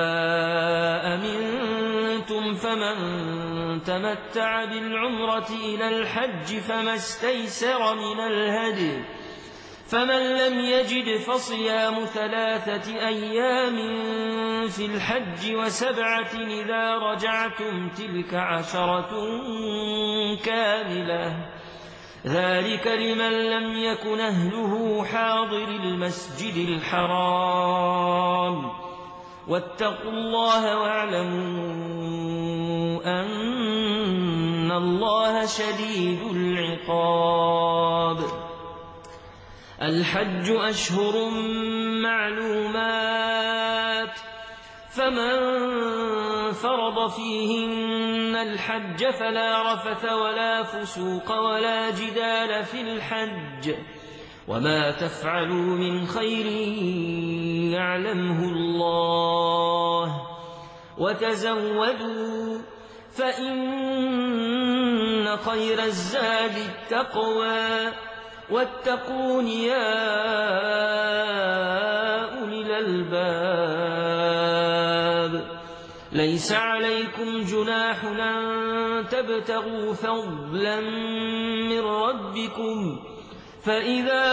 أمنتم فمن تمتع بالعمرة إلى الحج فما استيسر من الهدي، فمن لم يجد فصيام ثلاثة أيام في الحج وسبعة إذا رجعتم تلك عشرة كاملة، ذلك لمن لم يكن أهله حاضر المسجد الحرام. واتقوا الله واعلموا أن الله شديد العقاب. الحج أشهر معلومات، فمن فرض فيهن الحج فلا رفث ولا فسوق ولا جدال في الحج، وما تفعلوا من خير يعلمه الله، وتزودوا فإن خير الزاد التقوى، واتقون يا أولي الألباب. ليس عليكم جناح أن تبتغوا فضلا من ربكم، فإذا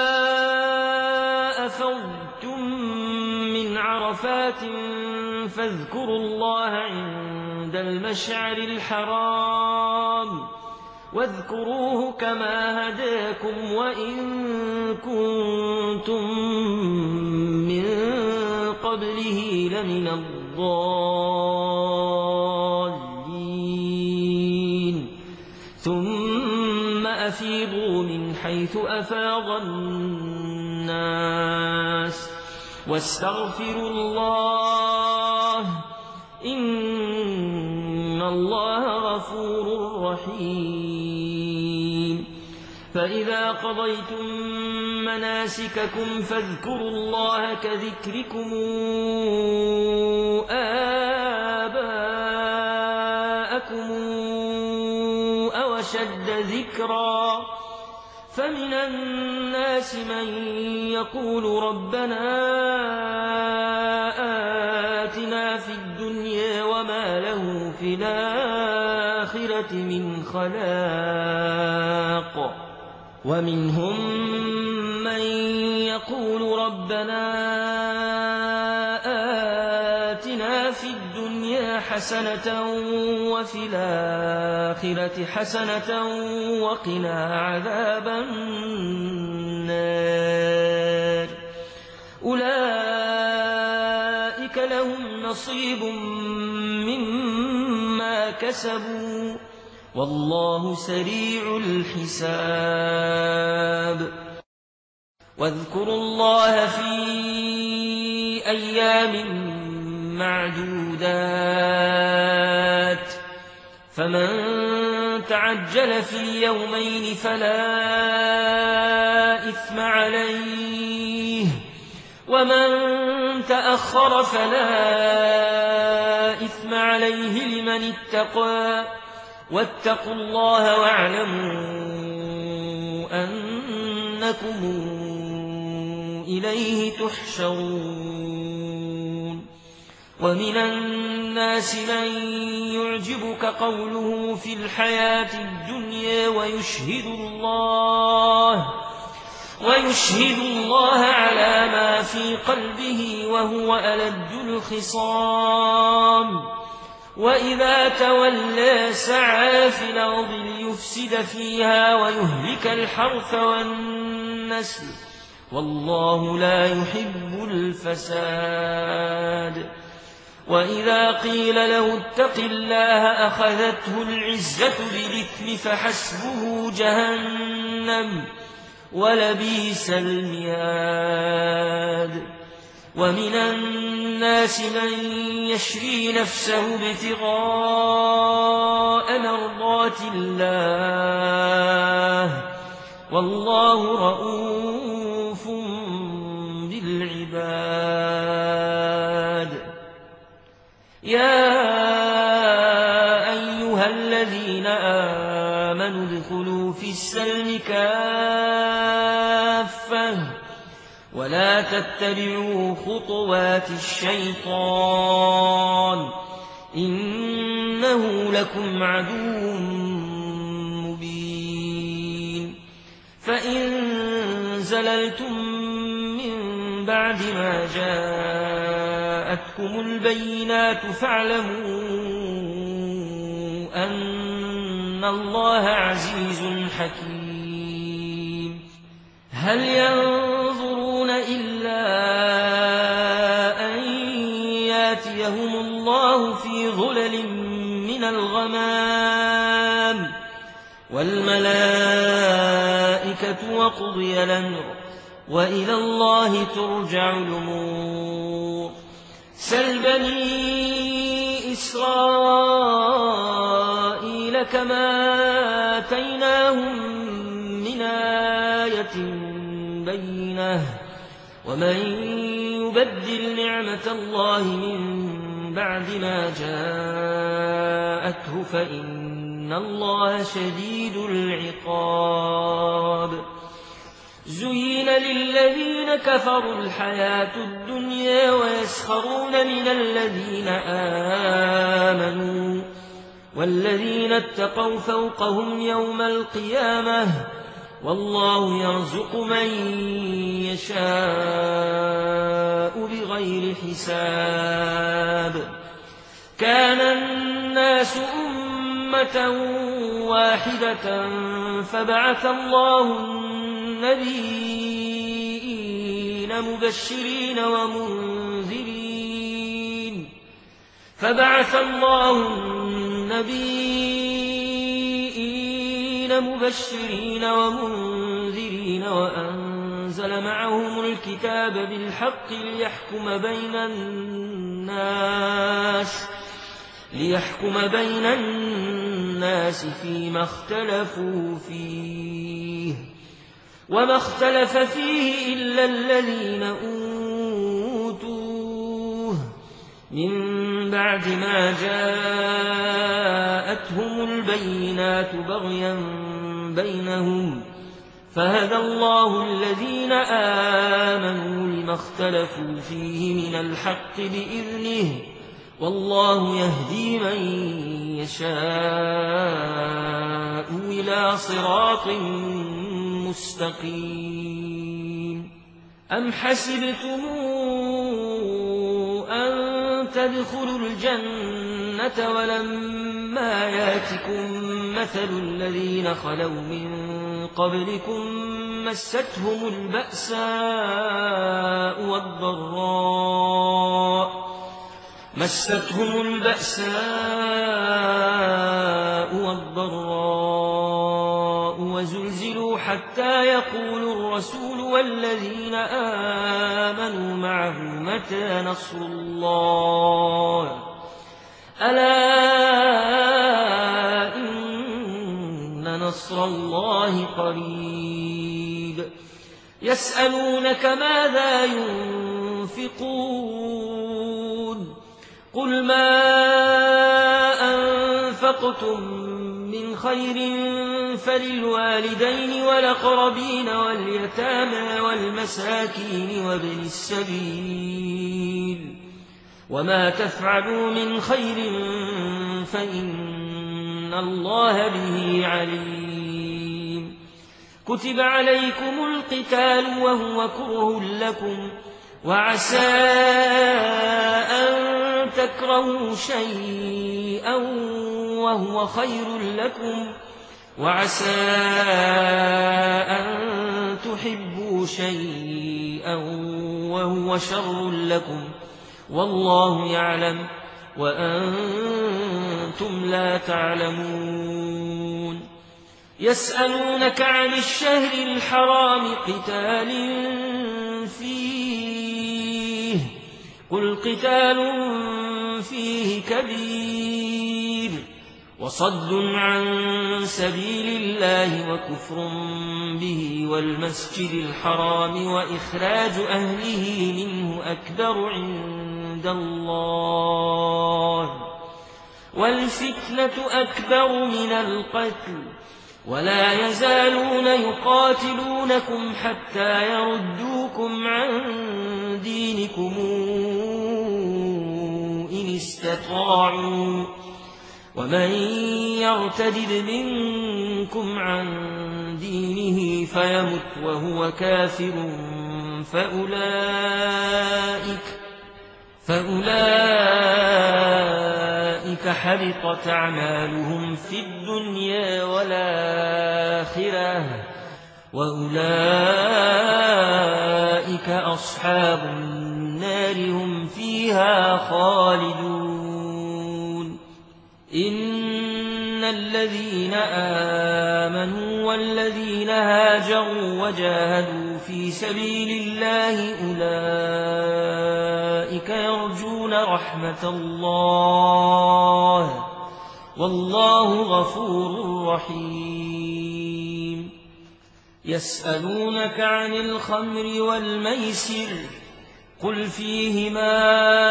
أفضتم من عرفات فاذكروا الله عند المشعر الحرام، واذكروه كما هداكم وإن كنتم من قبله لمن الضالين. ثم أفيضوا من حيث أفاض الناس واستغفروا الله إن الله غفور رحيم. فإذا قضيتم مناسككم فاذكروا الله كذكركم آباءكم أو أشد ذكرا، فمن الناس من يقول ربنا آتنا في الدنيا وما له في الآخرة من خلاق، ومنهم من يقول ربنا آتنا في الدنيا حسنة وفي الآخرة حسنة وقنا عذاب النار. أولئك لهم نصيب مما كسبوا والله سريع الحساب. واذكروا الله في أيام معدودات، فمن تعجل في يومين فلا إثم عليه، ومن تأخر فلا إثم عليه لمن اتقى، واتقوا الله واعلموا أنكم إليه تحشرون. ومن الناس من يعجبك قوله في الحياة الدنيا ويشهد الله ويشهد الله على ما في قلبه وهو ألد الخصام وإذا تولى سعى في الأرض ليفسد فيها ويهلك الحرث والنسل والله لا يحب الفساد. وإذا قيل له اتق الله أخذته العزة بالإثم فحسبه جهنم ولبئس المهاد. ومن الناس من يشري نفسه ابتغاء مرضات الله والله رءوف بالعباد. يا أيها الذين آمنوا ادخلوا في السلم كافة ولا تتبعوا خطوات الشيطان إنه لكم عدو مبين. فإن زللتم من بعد ما جاءتكم البينات فاعلموا أن الله عزيز حكيم. هل ينظرون إلا أن ياتيهم الله في ظلل من الغمام والملائكة وقضي الأمر وإلى الله ترجع الأمور. سل بني إسرائيل كما آتيناهم من آية بينة ومن يبدل نعمة الله من بعد ما جاءته فإن الله شديد العقاب. زين للذين كفروا الحياة الدنيا ويسخرون من الذين آمنوا والذين اتقوا فوقهم يوم القيامة والله يرزق من يشاء بغير حساب. كان الناس أمة واحدة فبعث الله النبيين مبشرين ومنذرين فبعث الله النبيين مبشرين ومنذرين وأنزل معهم الكتاب بالحق ليحكم بين الناس ليحكم بين الناس فيما اختلفوا فيه وما اختلف فيه إلا الذين أوتوه من بعد ما جاءتهم البينات بغيا بينهم فهدى الله الذين آمنوا لما اختلفوا فيه من الحق بإذنه والله يهدي من يشاء إلى صراط مستقيم. أم حسبتم أن تدخلوا الجنة ولما ياتكم مثل الذين خلوا من قبلكم مستهم البأساء والضراء مستهم البأساء والضراء وزلزلوا حتى يقول الرسول والذين آمنوا معه متى نصر الله ألا إن نصر الله قريب. يسألونك ماذا ينفقون قل ما أنفقتم من خير فللوالدين والأقربين واليتامى والمساكين وابن السبيل وما تفعلوا من خير فإن الله به عليم. كتب عليكم القتال وهو كره لكم وعسى أن تكرهوا شيئا وهو خير لكم وعسى أن تحبوا شيئا وهو شر لكم والله يعلم وأنتم لا تعلمون. يسألونك عن الشهر الحرام قتال فيه قل قتال فيه كبير وصد عن سبيل الله وكفر به والمسجد الحرام وإخراج أهله منه أكبر عند الله والفتنة أكبر من القتل ولا يزالون يقاتلونكم حتى يردوكم عن دينكم إن استطاعوا ومن يرتد منكم عن دينه فيمت وهو كافر فأولئك, فأولئك حبطت أعمالهم في الدنيا والآخرة وأولئك أصحاب النار هم فيها خالدون. إن الذين آمنوا والذين هاجروا وجاهدوا في سبيل الله أولئك يرجون رحمة الله والله غفور رحيم. يسألونك عن الخمر والميسر قل فيهما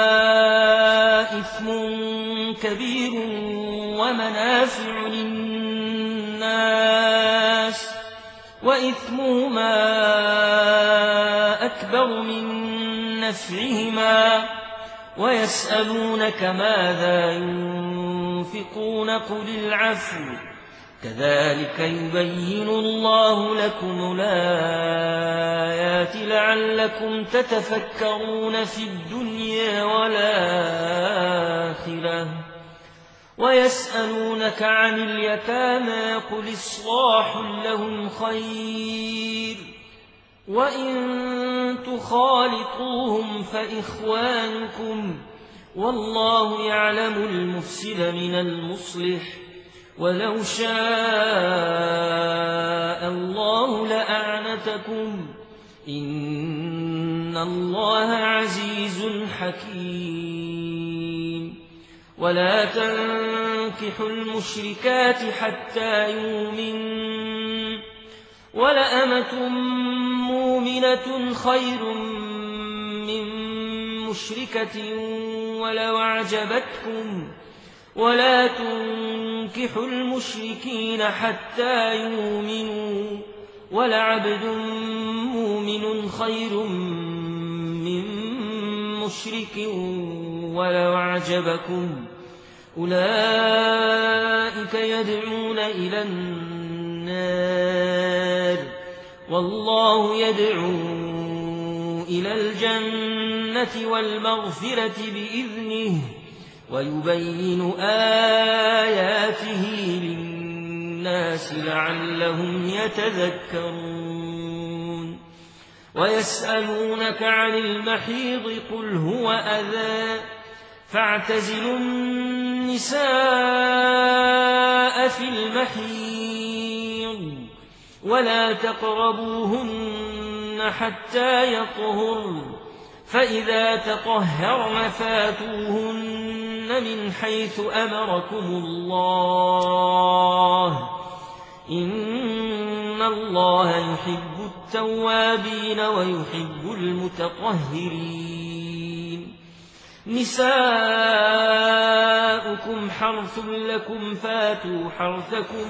إثم كبير ومنافع للناس وإثمهما أكبر من نفعهما ويسألونك ماذا ينفقون قل العفو كذلك يبين الله لكم الآيات لعلكم تتفكرون في الدنيا والآخرة. ويسألونك عن اليتامى قل إصلاح لهم خير وإن تخالطوهم فإخوانكم والله يعلم المفسد من المصلح ولو شاء الله لأعنتكم إن الله عزيز حكيم. ولا تنكحوا المشركات حتى يؤمنوا ولأمة مؤمنة خير من مشركة ولو أعجبتكم ولا تنكحوا المشركين حتى يؤمنوا ولعبد مؤمن خير من مشرك ولو أعجبكم أولئك يدعون إلى النار والله يدعو إلى الجنة والمغفرة بإذنه ويبين آياته للناس لعلهم يتذكرون. ويسألونك عن المحيض قل هو أذى فاعتزلوا النساء في المحيض ولا تقربوهن حتى يطهرن فإذا تطهرن فاتوهن من حيث أمركم الله إن الله يحب التوابين ويحب المتطهرين. نساؤكم حرث لكم فاتوا حرثكم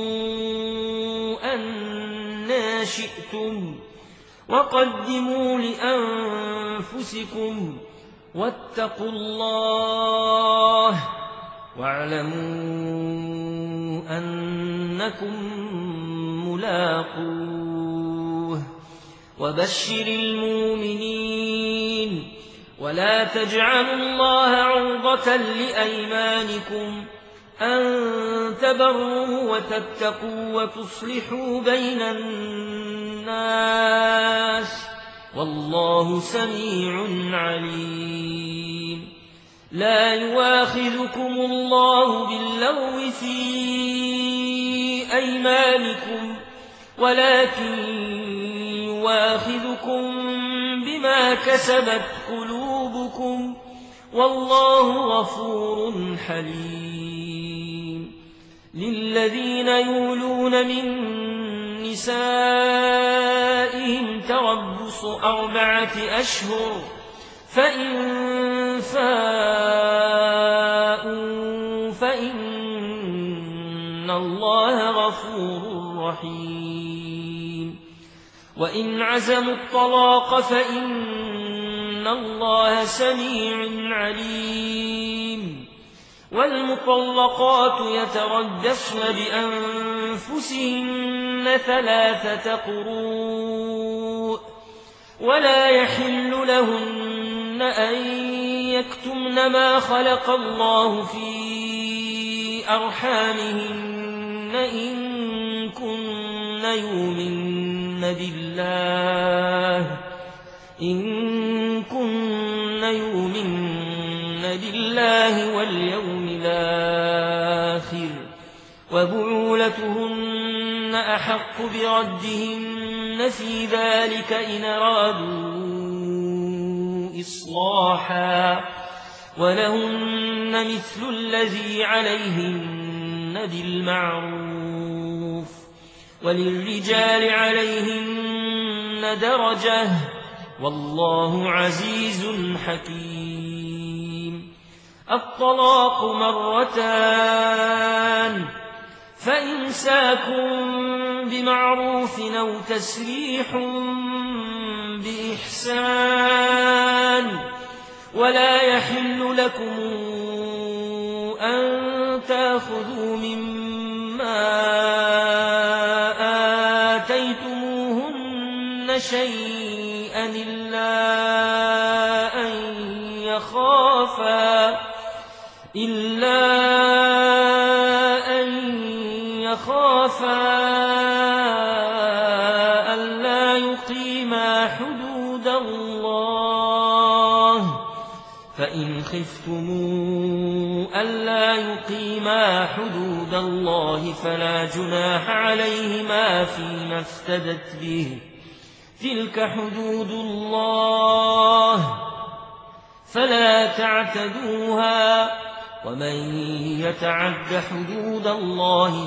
أنى شئتم وقدموا لأنفسكم واتقوا الله واعلموا أنكم ملاقوه وبشر المؤمنين ولا تجعلوا الله عرضة لأيمانكم أن تبروا وتتقوا وتصلحوا بين الناس والله سميع عليم لا يواخذكم الله باللغو في أيمانكم ولكن يواخذكم بما كسبت قلوبكم والله غفور حليم للذين يولون من نسائهم تربص أربعة أشهر فإن فاءوا فإن الله غفور رحيم وإن عزموا الطلاق فإن الله سميع عليم والمطلقات يتربصن بأنفسهن ثلاثة قروء ولا يحل لهن أن يكتمن ما خلق الله في أرحامهن إن كن يؤمن بالله إن كن يؤمن بالله واليوم الآخر وبعولتهن أحق بردهن في ذلك إن أرادوا إصلاحا ولهن مثل الذي عليهن بالمعروف وللرجال عليهن درجة والله عزيز حكيم الطلاق مرتان فإمساك بمعروف أو تسريح بإحسان ولا يحل لكم أن تأخذوا مما آتيتموهن شيئا إلا أن يخافا إلا أن يخافا ألا يقيما حدود الله فإن خفتموا ألا يقيما حدود الله فلا جناح عليهما فيما افتدت به تلك حدود الله فلا تعتدوها ومن يتعد حدود الله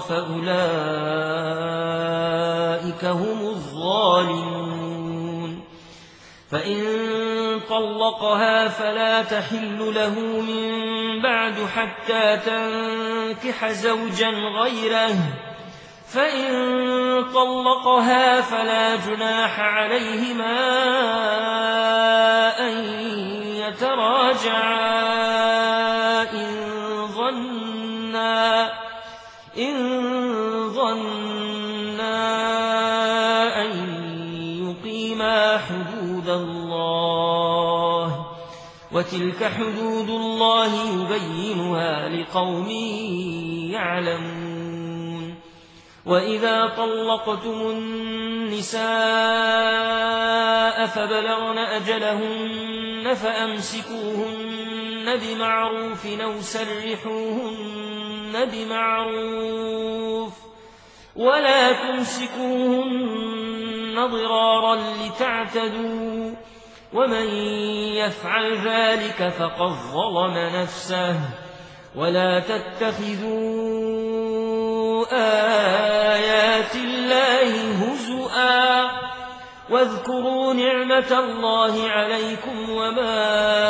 فأولئك هم الظالمون فإن طلقها فلا تحل له من بعد حتى تنكح زوجا غيره فإن طلقها فلا جناح عليهما أن يتراجعا إن ظنا إن ظنا أن يقيما حدود الله وتلك حدود الله يبينها لقوم يعلمون وإذا طلقتم النساء فبلغن أجلهن فأمسكوهن بمعروف أو سرحوهن بمعروف ولا تمسكوهن ضرارا لتعتدوا ومن يفعل ذلك فقد ظلم نفسه ولا تتخذوا آيات الله هزؤا واذكروا نعمة الله عليكم وما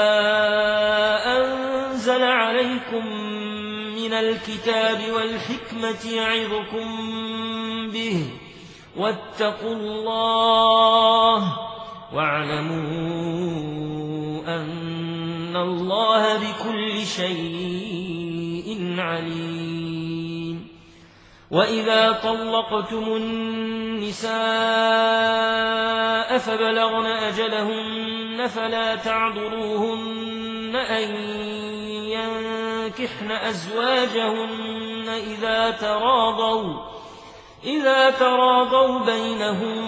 أنزل عليكم من الكتاب والحكمة يعظكم به واتقوا الله واعلموا أن الله بكل شيء عليم. وإذا طلقتم النساء فبلغن أجلهن فلا تعذروهن أن ينكحن أزواجهن إذا تراضوا إذا تراضوا بينهم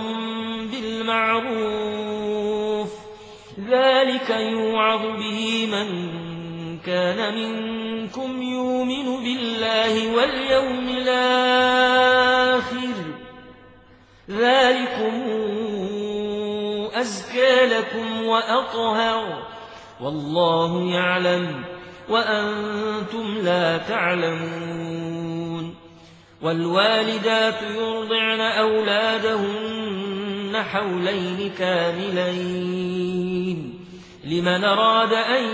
بالمعروف، ذلك يوعظ به من كان منكم يؤمن بالله واليوم الآخر، ذلكم أزكى لكم وأطهر، والله يعلم وأنتم لا تعلمون. والوالدات يرضعن أولادهن حولين كاملين لمن أراد أن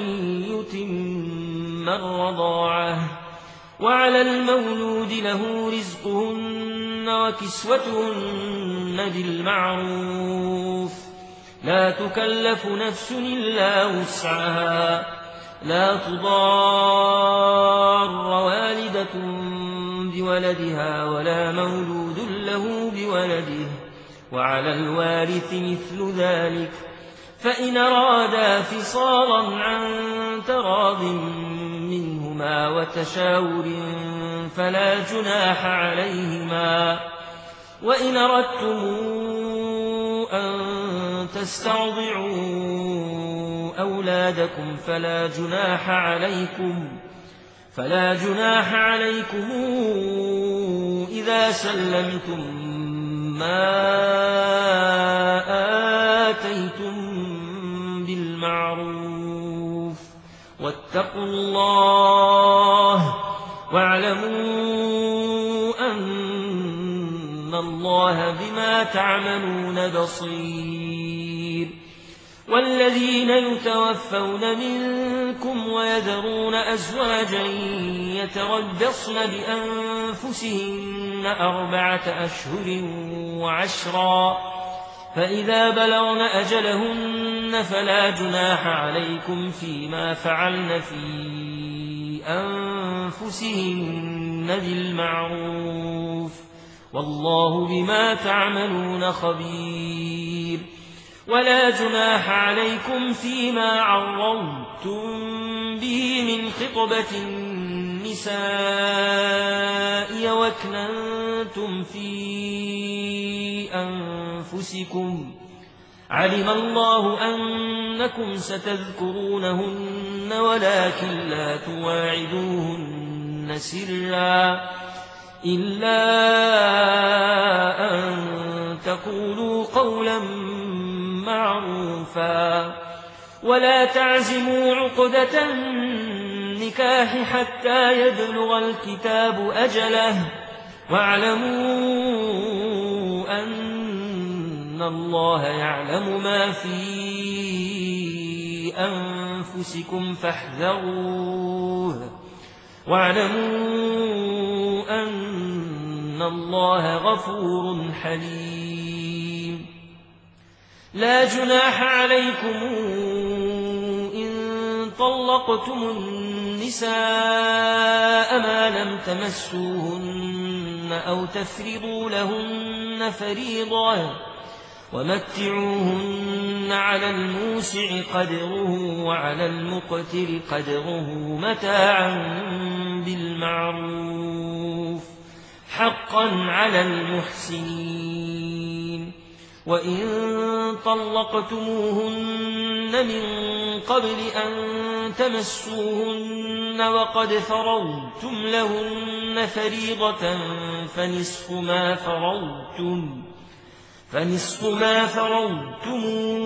يتم الرضاعة، وعلى المولود له رزقهن وكسوتهن بالمعروف، لا تكلف نفس إلا وسعها، لا تضار والدة بولدها ولا مولود له بولده، وعلى الوارث مثل ذلك، فإن أرادا فصالا عن تراض منهما وتشاور فلا جناح عليهما. وإن أردتم أن تسترضعوا أولادكم فلا جناح عليكم فلا جناح عليكم إذا سلمتم ما آتيتم بالمعروف، واتقوا الله واعلموا أن الله بما تعملون بصير. والذين يتوفون منكم ويذرون أزواجا يتربصن بأنفسهن أربعة أشهر وعشرا، فإذا بلغن أجلهن فلا جناح عليكم فيما فعلن في أنفسهن بالمعروف، والله بما تعملون خبير. ولا جناح عليكم فيما عرضتم به من خطبة النساء وأكننتم في أنفسكم، علم الله أنكم ستذكرونهن ولكن لا تواعدوهن سرا إلا أن تقولوا قولا معروفا. ولا تعزموا عقدة النكاح حتى يبلغ الكتاب أجله، واعلموا أن الله يعلم ما في أنفسكم فاحذروه، واعلموا أن الله غفور حليم. لا جناح عليكم إن طلقتم النساء ما لم تمسوهن أو تفرضوا لهن فريضة، ومتعوهن على الموسع قدره وعلى المقتر قدره متاعا بالمعروف، حقا على المحسنين. وإن طلقتموهن من قبل أن تمسوهن وقد فرضتم لهن فريضة فنصف ما فرضتم فنصف ما فرضتم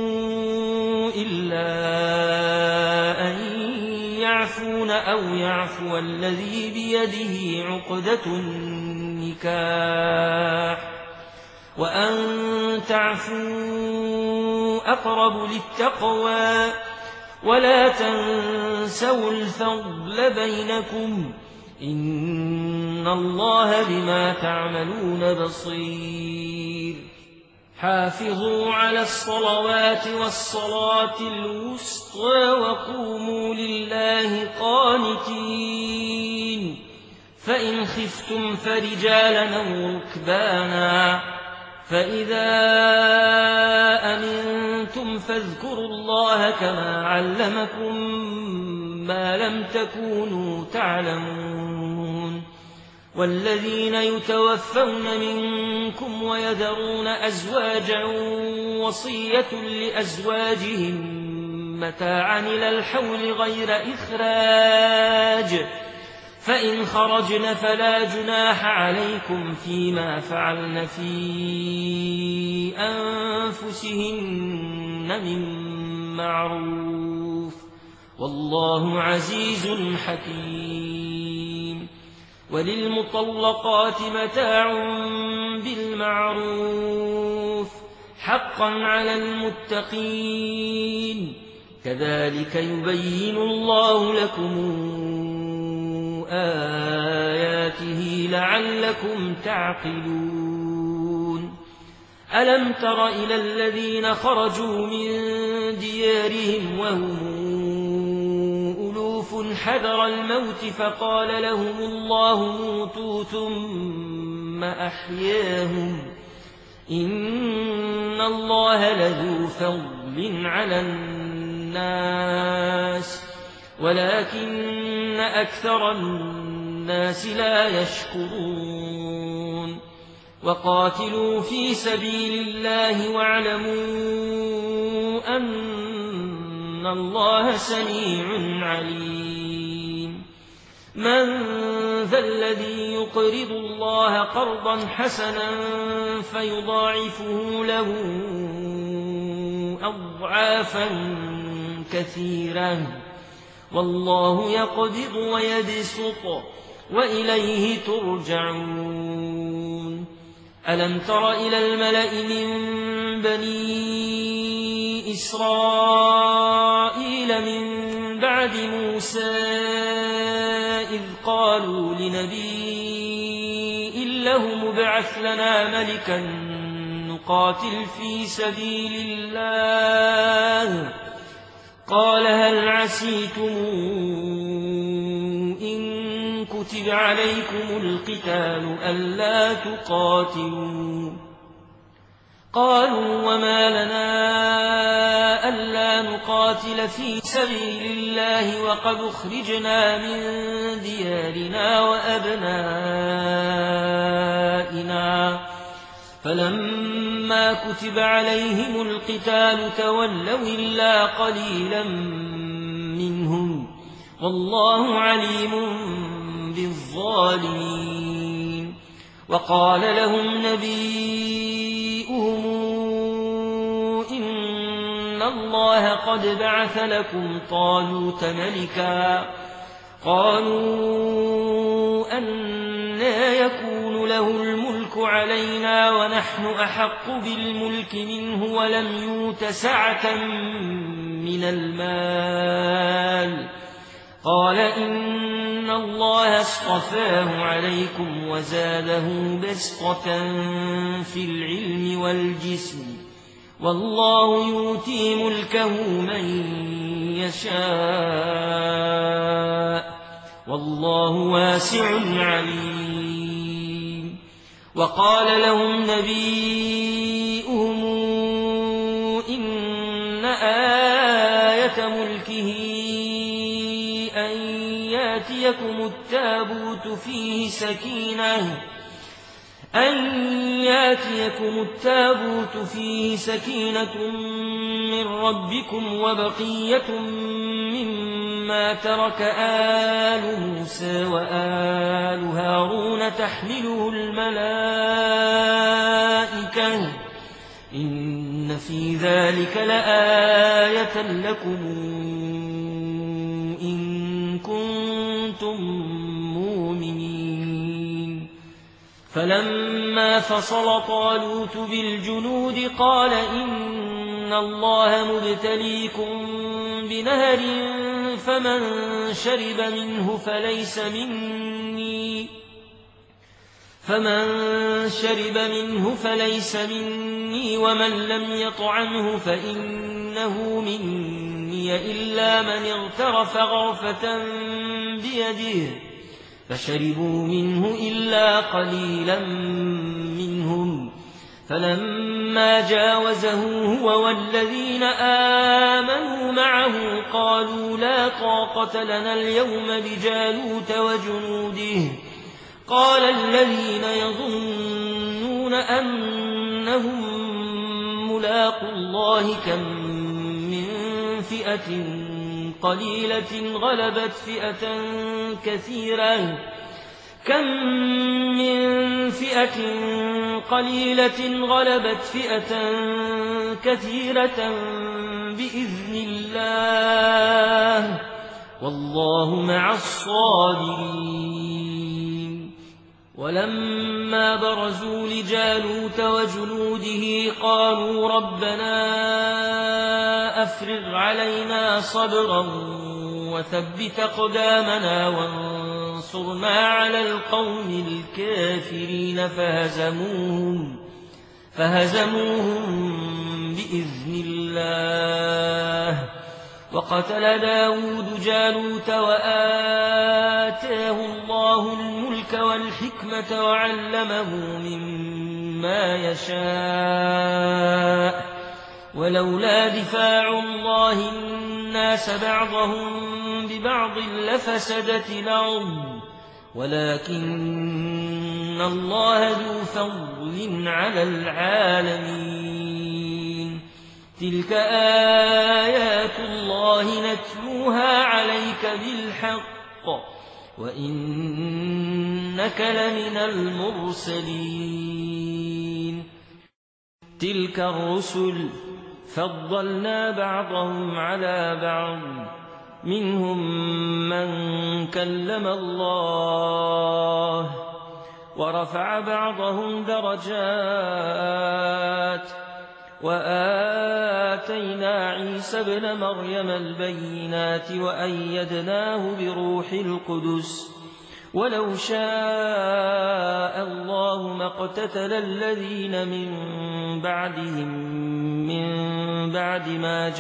إلا أن يعفون أو يعفو الذي بيده عقدة النكاح، وأن تعفوا أقرب للتقوى، ولا تنسوا الفضل بينكم، إن الله بما تعملون بصير. حافظوا على الصلوات والصلاة الوسطى وقوموا لله قانتين فإن خفتم فرجالا أو ركبانا فإذا أمنتم فاذكروا الله كما علمكم ما لم تكونوا تعلمون والذين يتوفون منكم ويذرون أزواجا وصية لأزواجهم متاعا إلى الحول غير إخراج فإن خرجن فلا جناح عليكم فيما فعلن في أنفسهن من معروف والله عزيز حكيم وللمطلقات متاع بالمعروف حقا على المتقين كذلك يبين الله لكم آياته لعلكم تعقلون ألم تر إلى الذين خرجوا من ديارهم وهم ألوف حذر الموت فقال لهم الله موتوا ثم أحياهم إن الله لذو فضل على الناس ولكن أكثر الناس لا يشكرون وقاتلوا في سبيل الله واعلموا أن الله سميع عليم من ذا الذي يقرض الله قرضا حسنا فيضاعفه له أضعافا كثيرا والله يقبض ويبسط وإليه ترجعون ألم تر إلى الملأ من بني إسرائيل من بعد موسى إذ قالوا لنبي له مبعث لنا ملكا نقاتل في سبيل الله قال هل عسيتم إن كتب عليكم القتال ألا تقاتلوا قالوا وما لنا ألا نقاتل في سبيل الله وقد أخرجنا من ديارنا وأبنائنا فلما كتب عليهم القتال تولوا إلا قليلا منهم والله عليم بالظالمين وقال لهم نبيهم إن الله قد بعث لكم طالوت ملكا قالوا أنى يكون له الملك علينا ونحن أحق بالملك منه ولم يؤت سعة من المال قال إن الله اصطفاه عليكم وزاده بسطة في العلم والجسم والله يؤتي ملكه من يشاء والله واسع عليم وقال لهم نبيهم إن آية ملكه أن ياتيكم التابوت فيه سكينة أن ياتيكم التابوت فيه سكينة من ربكم وبقية مما ترك آل موسى وآل هارون تحمله الملائكة إن في ذلك لآية لكم إن كنتم مؤمنين فلما فصل طالوت بالجنود قال إن الله مبتليكم بنهر فمن شرب منه فليس مني فمن شرب منه فليس مني مني ومن لم يطعمه فإنه مني إلا من اغترف غرفة بيده فشربوا منه إلا قليلا منهم فلما جاوزه هو والذين آمنوا معه قالوا لا طاقة لنا اليوم بجالوت وجنوده قال الذين يظنون أنهم ملاقوا الله كم من فئة قليلة غلبت فئة كثيرة كم من فئة قليلة غلبت فئة كثيرة بإذن الله والله مع الصابرين ولما برزوا لجالوت وجنوده قالوا ربنا أفرغ علينا صبرا وثبت أقدامنا وانصرنا على القوم الكافرين فهزموهم, فهزموهم بإذن الله وقتل داود جالوت وآتاه الله الملك والحكمة وعلمه مما يشاء ولولا دفاع الله الناس بعضهم ببعض لفسدت الأرض ولكن الله ذو فضل على العالمين تلك آيات الله نتلوها عليك بالحق وإنك لمن المرسلين تلك الرسل فضلنا بعضهم على بعض منهم من كلم الله ورفع بعضهم درجات وآتينا عيسى ابن مريم البينات وأيدناه بروح القدس ولو شاء الله ما اقتتل الذين من بعدهم من بعد ما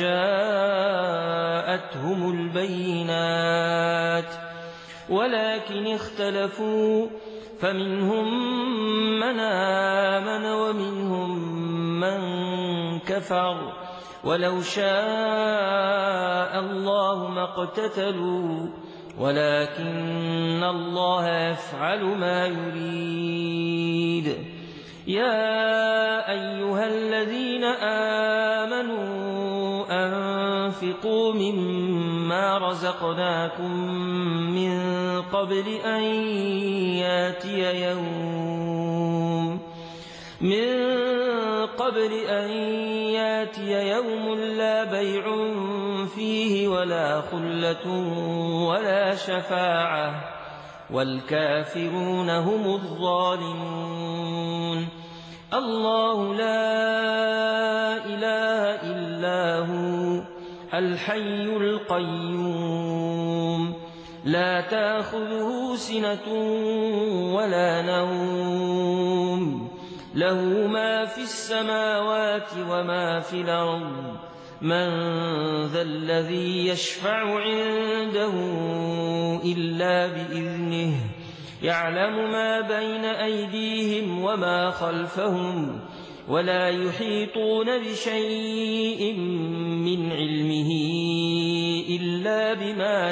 جاءتهم البينات ولكن اختلفوا فمنهم من آمن ومنهم من كفر ولو شاء الله ما اقتتلوا ولكن الله يفعل ما يريد يا أيها الذين آمنوا أنفقوا مما رزقناكم من قبل أن ياتي يوم من قبل أن ياتي يوم لا بيع فيه ولا خلة ولا شفاعة والكافرون هم الظالمون الله لا إله إلا هو الحي القيوم لا تأخذه سنة ولا نوم له ما في السماوات وما في الأرض من ذا الذي يشفع عنده إلا بإذنه يعلم ما بين أيديهم وما خلفهم ولا يحيطون بشيء من علمه إلا بما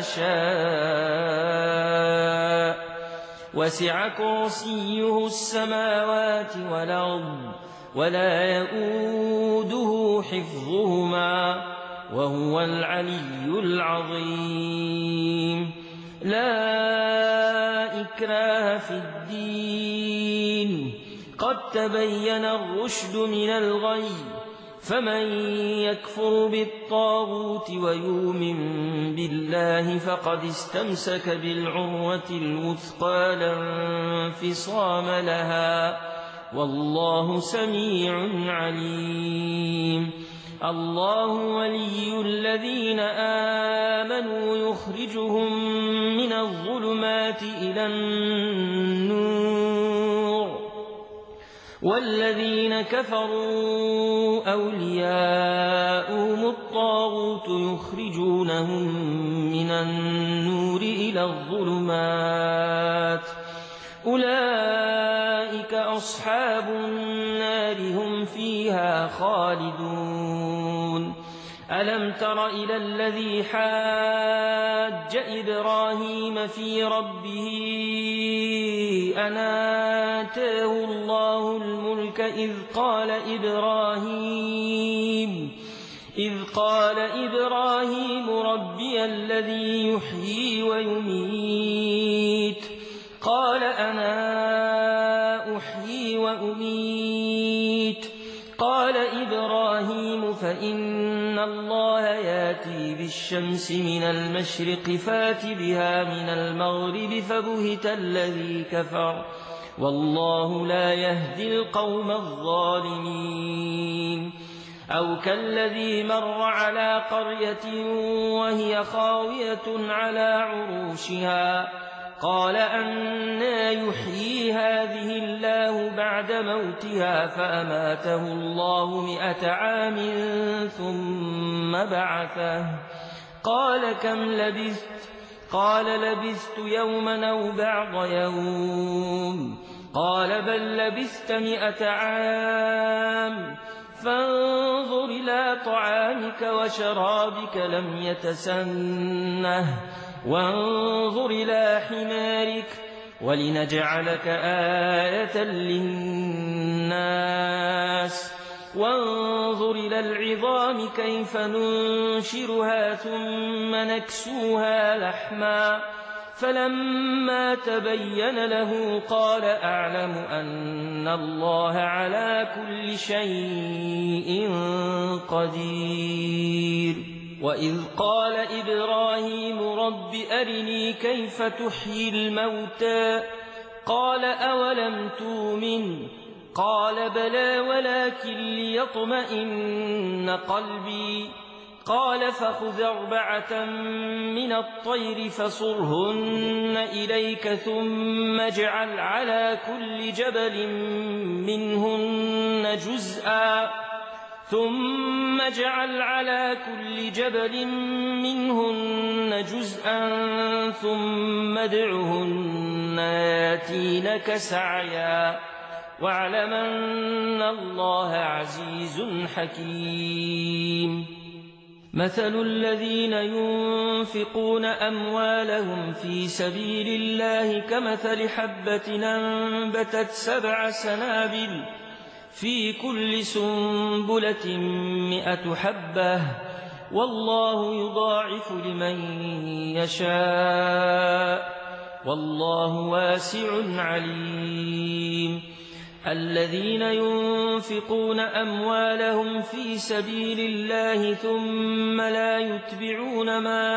شاء وسع كرسيه السماوات والأرض ولا يؤوده حفظهما وهو العلي العظيم لا إكراه في الدين قد تبين الرشد من الغي فمن يكفر بالطاغوت ويؤمن بالله فقد استمسك بالعروة الوثقى لا انفصام لها والله سميع عليم الله ولي الذين آمنوا يخرجهم من الظلمات إلى النور والذين كفروا أولياؤهم الطاغوت يخرجونهم من النور إلى الظلمات أولئك أصحاب النار هم فيها خالدون ألم تر إلى الذي حاج إبراهيم في ربه أن آتاه الله الملك إذ قال إبراهيم إذ قال إبراهيم ربي الذي يحيي ويميت قال أنا أحيي وأميت قال إبراهيم فإن الله ياتي بالشمس من المشرق فات بها من المغرب فبهت الذي كفر والله لا يهدي القوم الظالمين أو كالذي مر على قرية وهي خاوية على عروشها قال أنى يحيي هذه الله بعد موتها فأماته الله مئة عام ثم بعثه قال كم لبثت قال لبثت يوما أو بعض يوم قال بل لبثت مئة عام فانظر إلى طعامك وشرابك لم يتسنه وانظر إلى حمارك ولنجعلك آية للناس وانظر إلى العظام كيف ننشرها ثم نكسوها لحما فلما تبين له قال أعلم أن الله على كل شيء قدير وإذ قال إبراهيم رب أرني كيف تحيي الموتى قال أولم تؤمن قال بلى ولكن ليطمئن قلبي قال فخذ أربعة من الطير فصرهن إليك ثم اجعل على كل جبل منهن جزءا ثم اجعل على كل جبل منهن جزءا ثم ادعهن ياتينك سعيا واعلم أن الله عزيز حكيم مثل الذين ينفقون أموالهم في سبيل الله كمثل حبة أنبتت سبع سنابل في كل سنبلة مئة حبة والله يضاعف لمن يشاء والله واسع عليم الذين ينفقون أموالهم في سبيل الله ثم لا يتبعون ما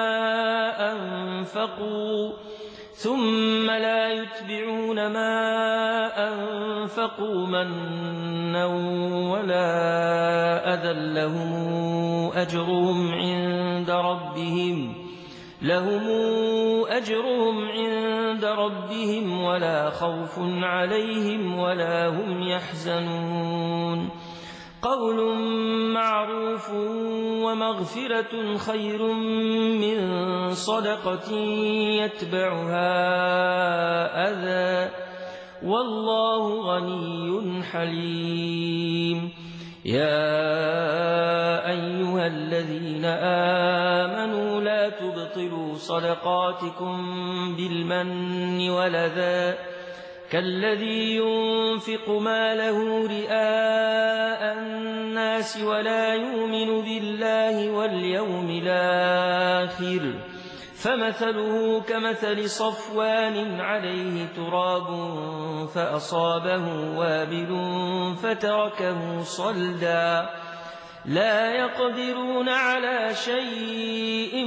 أنفقوا ثم لا يتبعون ما أنفقوا منا ولا أذى لهم أجرهم عند ربهم لهم أجرهم عند ربهم ولا خوف عليهم ولا هم يحزنون قول معروف ومغفرة خير من صدقة يتبعها أذى والله غني حليم يا أيها الذين آمنوا لا تبطلوا صدقاتكم بالمن والأذى كالذي ينفق ماله رئاء الناس ولا يؤمن بالله واليوم الآخر فمثله كمثل صفوان عليه تراب فأصابه وابل فتركه صلدا لا يقدرون على شيء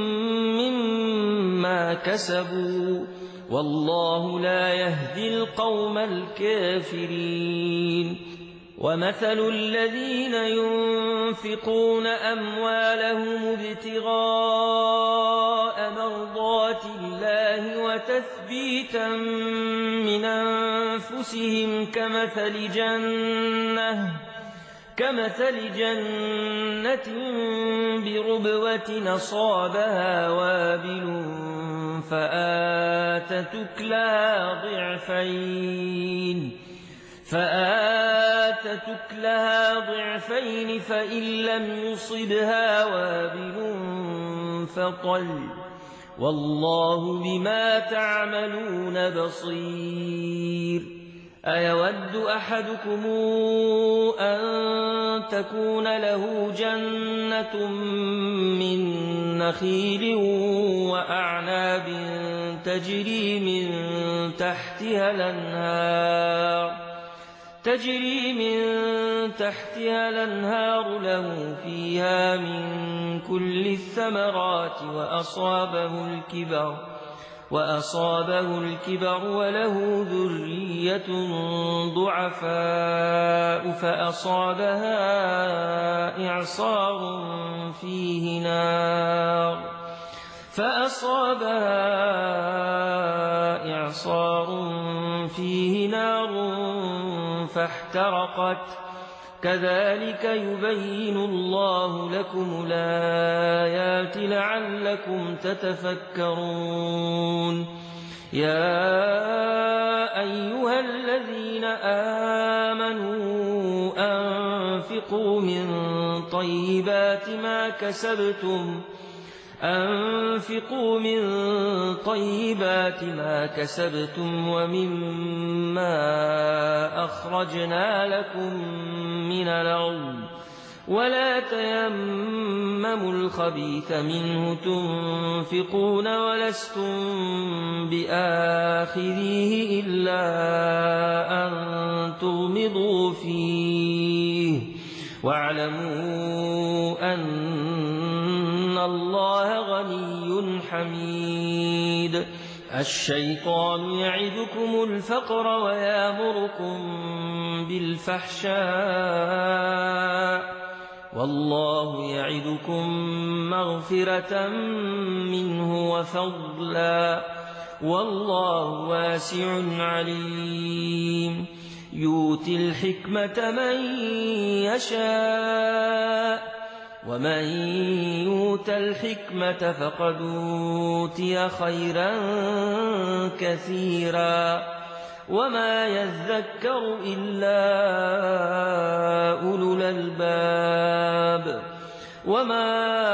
مما كسبوا والله لا يهدي القوم الكافرين ومثل الذين ينفقون أموالهم ابتغاء مرضات الله وتثبيتا من أنفسهم أنفسهم كمثل جنة كمثل جنة بربوة أصابها وابل فآتت أكلها ضعفين فآتت أكلها ضعفين فإن لم يصبها وابل فطل والله بما تعملون بصير أيود أحدكم أن تكون له جنة من نخيل وأعناب تجري من تحتها الأنهار تجري من تحتها الأنهار له فيها من كل الثمرات وأصابه الكبر وأصابه الكبر وله ذرية ضعفاء فأصابها إعصار فيه نار فأصابها إعصار فيه نار فاحترقت كذلك يبين الله لكم الآيات لعلكم تتفكرون يا أيها الذين آمنوا أنفقوا من طيبات ما كسبتم أنفقوا من طيبات ما كسبتم ومما أخرجنا لكم من الأرض ولا تيمموا الخبيث منه تنفقون ولستم بآخذيه إلا أن تغمضوا فيه واعلموا أن الله غني حميد الشيطان يعدكم الفقر ويأمركم بالفحشاء والله يعدكم مغفرة منه وفضلا والله واسع عليم يؤتي الحكمة من يشاء ومن يؤت الحكمة فقد أوتي خيرا كثيرا وما يذكر إلا أولو الألباب وما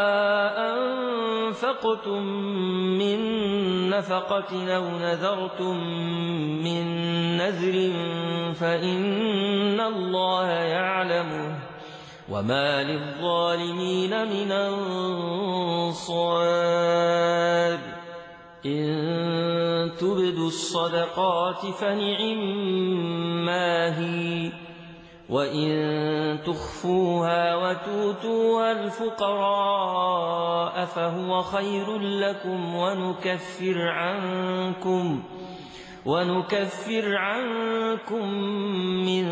أنفقتم من نفقة أو نذرتم من نذر فإن الله يعلمه وما للظالمين من أنصار إن تبدوا الصدقات فنعما هي وإن تخفوها وتؤتوها الفقراء فهو خير لكم ونكفر عنكم ونكفر عنكم من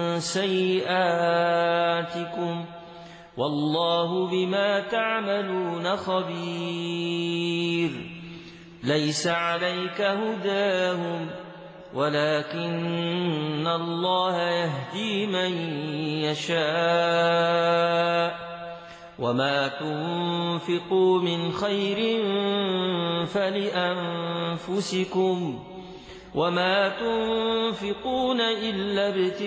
سيئاتكم والله بما تعملون خبير ليس عليك هداهم ولكن الله يهدي من يشاء وما تنفقوا من خير فلأنفسكم وما تنفقون إلا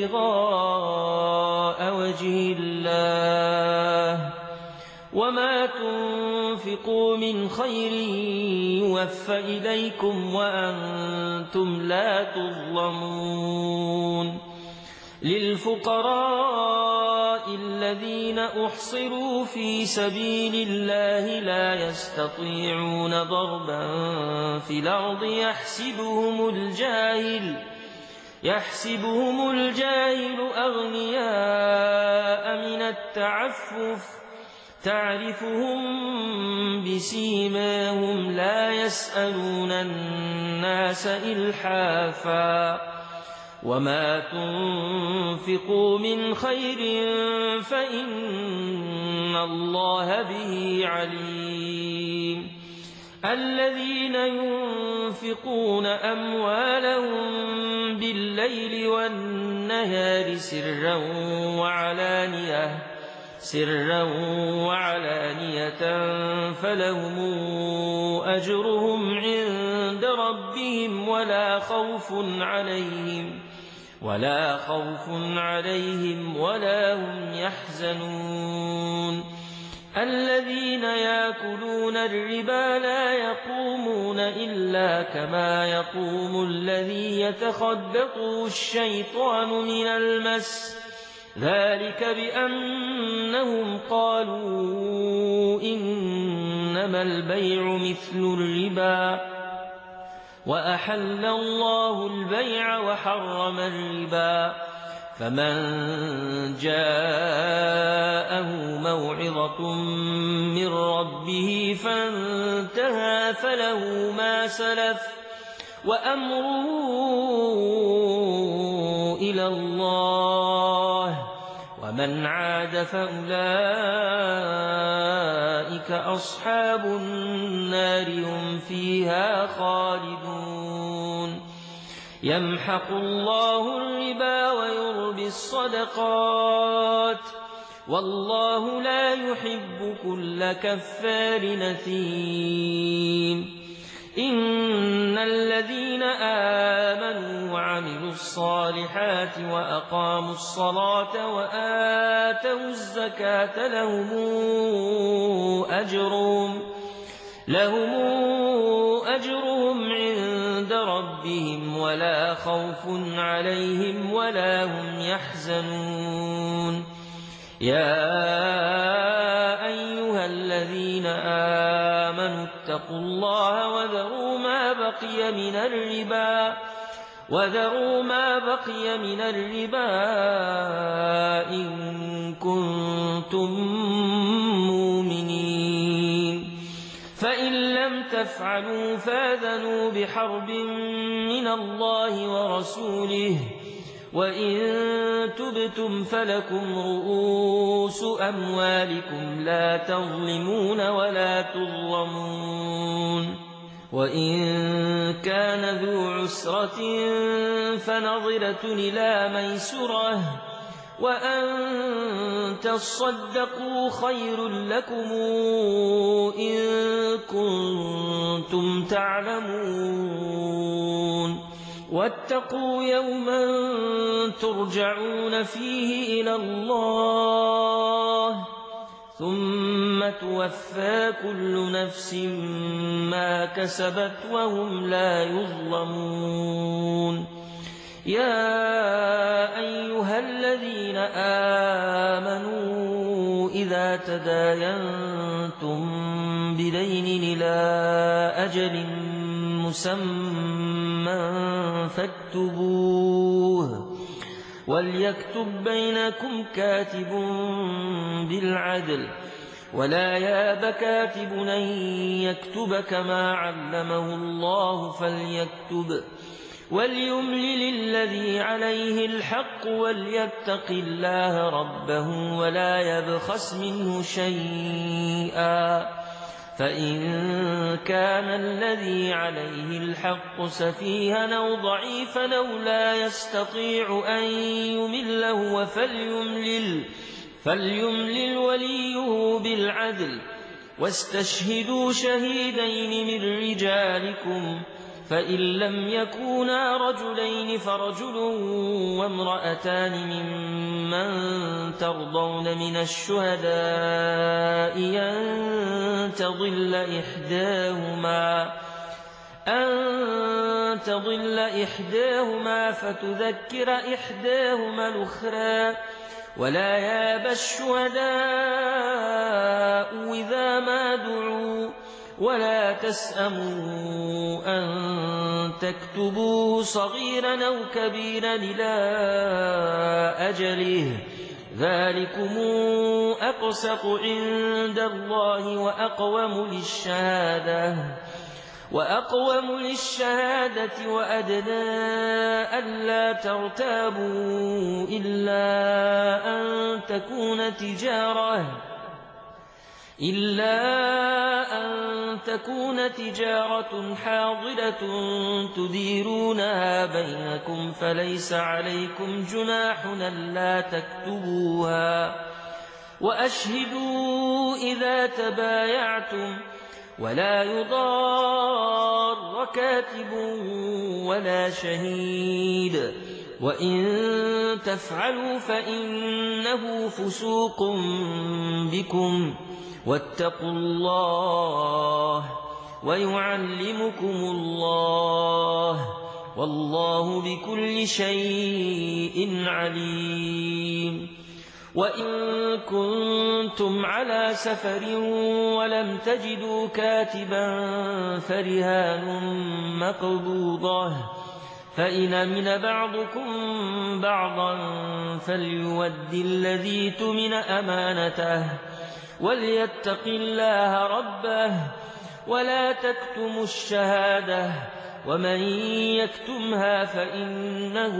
ابتغاء وجه الله وما تنفقوا من خير يوفى إليكم وأنتم لا تظلمون للفقراء الذين أحصروا في سبيل الله لا يستطيعون ضربا في الأرض يحسبهم الجاهل يحسبهم الجاهل أغنياء من التعفف تعرفهم بسيماهم لا يسألون الناس إلحافا وما تنفقوا من خير فإن الله به عليم الذين ينفقون أموالهم بالليل بالليل والنهار سرا وعلانية سرا وعلانية فلهم أجرهم عند ربهم ولا خوف عليهم ولا خوف عليهم ولا هم يحزنون الذين يأكلون الربا لا يقومون إلا كما يقوم الذي يتخبطه الشيطان من المس ذلك بأنهم قالوا إنما البيع مثل الربا وأحل الله البيع وحرم الربا فمن جاءه موعظة من ربه فانتهى فله ما سلف وأمره إلى الله ومن عاد فأولئك أصحاب النار هم فيها خالدون يمحق الله الربا ويربي الصدقات والله لا يحب كل كفار نثيم إن الذين آمنوا وعملوا الصالحات وأقاموا الصلاة وآتوا الزكاة لهم أجرهم لهم أجرهم عند ربهم ولا خوف عليهم ولا هم يحزنون يا أيها الذين آمنوا اتقوا الله وذروا ما بقي من الربا وذروا ما بقي من الربا إن كنتم مؤمنين فإن لم تفعلوا فاذنوا بحرب من الله ورسوله وإن تبتم فلكم رؤوس أموالكم لا تظلمون ولا تظلمون وإن كان ذو عسرة فنظرة إلى ميسرة وأن تصدقوا خير لكم إن كنتم تعلمون واتقوا يوما ترجعون فيه إلى الله ثم توفى كل نفس ما كسبت وهم لا يظلمون يا أيها الذين آمنوا إذا تداينتم بدين إلى أجل مسمى فاكتبوه وليكتب بينكم كاتب بالعدل ولا ياب كاتب أن يكتب كما علمه الله فليكتب وليملل الذي عليه الحق وليتق الله ربه ولا يبخس منه شيئا فإن كان الذي عليه الحق سفيها أو ضعيفا أو لا يستطيع أن يمل هو فليملل, فليملل وليه بالعدل واستشهدوا شهيدين من رجالكم فإن لم يكونا رجلين فرجل وامرأتان ممن ترضون من الشهداء أن تضل إحداهما أن تضل إحداهما فتذكر إحداهما الأخرى ولا ياب الشهداء إذا ما دعوا ولا تسأموا أن تكتبوه صغيرا أو كبيرا إلى أجله ذلكم أقسط عند الله وأقوم للشهادة وأقوم للشهادة وأدنى ألا ترتابوا إلا أن تكون تجارة إلا أن تكون تجارة حاضرة تديرونها بينكم فليس عليكم جناح ألا تكتبوها وأشهدوا إذا تبايعتم ولا يضار كاتب ولا شهيد وإن تفعلوا فإنه فسوق بكم واتقوا الله ويعلمكم الله والله بكل شيء عليم وإن كنتم على سفر ولم تجدوا كاتبا فرهان مقبوضة فإن أمن بعضكم بعضا فليؤد الذي اؤتمن أمانته وليتق الله ربه ولا تكتموا الشهادة ومن يكتمها فإنه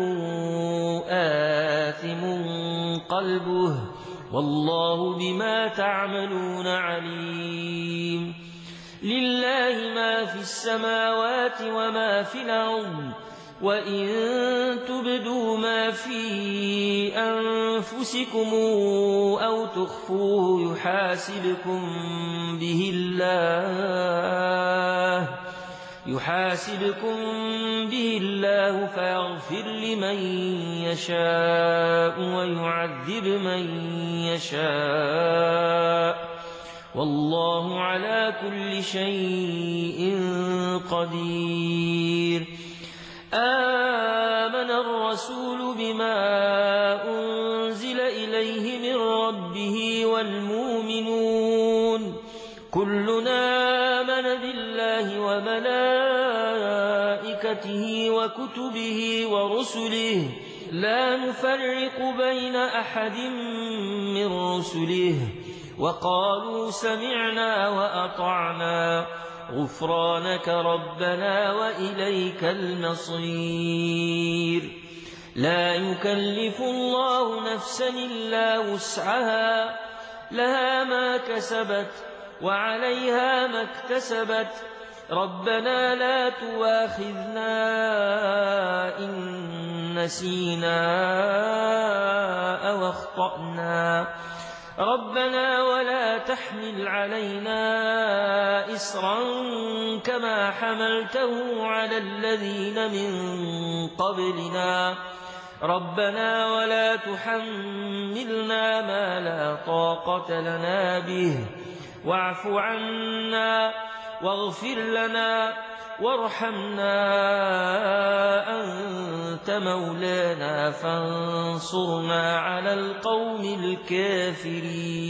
آثم قلبه والله بما تعملون عليم لله ما في السماوات وما في الأرض وإن تبدوا ما في أنفسكم أو تخفوه يحاسبكم به الله يحاسبكم به الله فيغفر لمن يشاء ويعذب من يشاء والله على كل شيء قدير آمن الرسول بما أنزل إليه من ربه والمؤمنون كلنا آمن بالله وملائكته وكتبه ورسله لا نفرق بين أحد من رسله وقالوا سمعنا وأطعنا غفرانك ربنا وإليك المصير لا يكلف الله نفسا إلا وسعها لها ما كسبت وعليها ما اكتسبت ربنا لا تواخذنا إن نسينا أو أخطأنا ربنا ولا تحمل علينا إصرا كما حملته على الذين من قبلنا ربنا ولا تحملنا ما لا طاقة لنا به واعف عنا واغفر لنا وارحمنا أنت مولانا فانصرنا على القوم الكافرين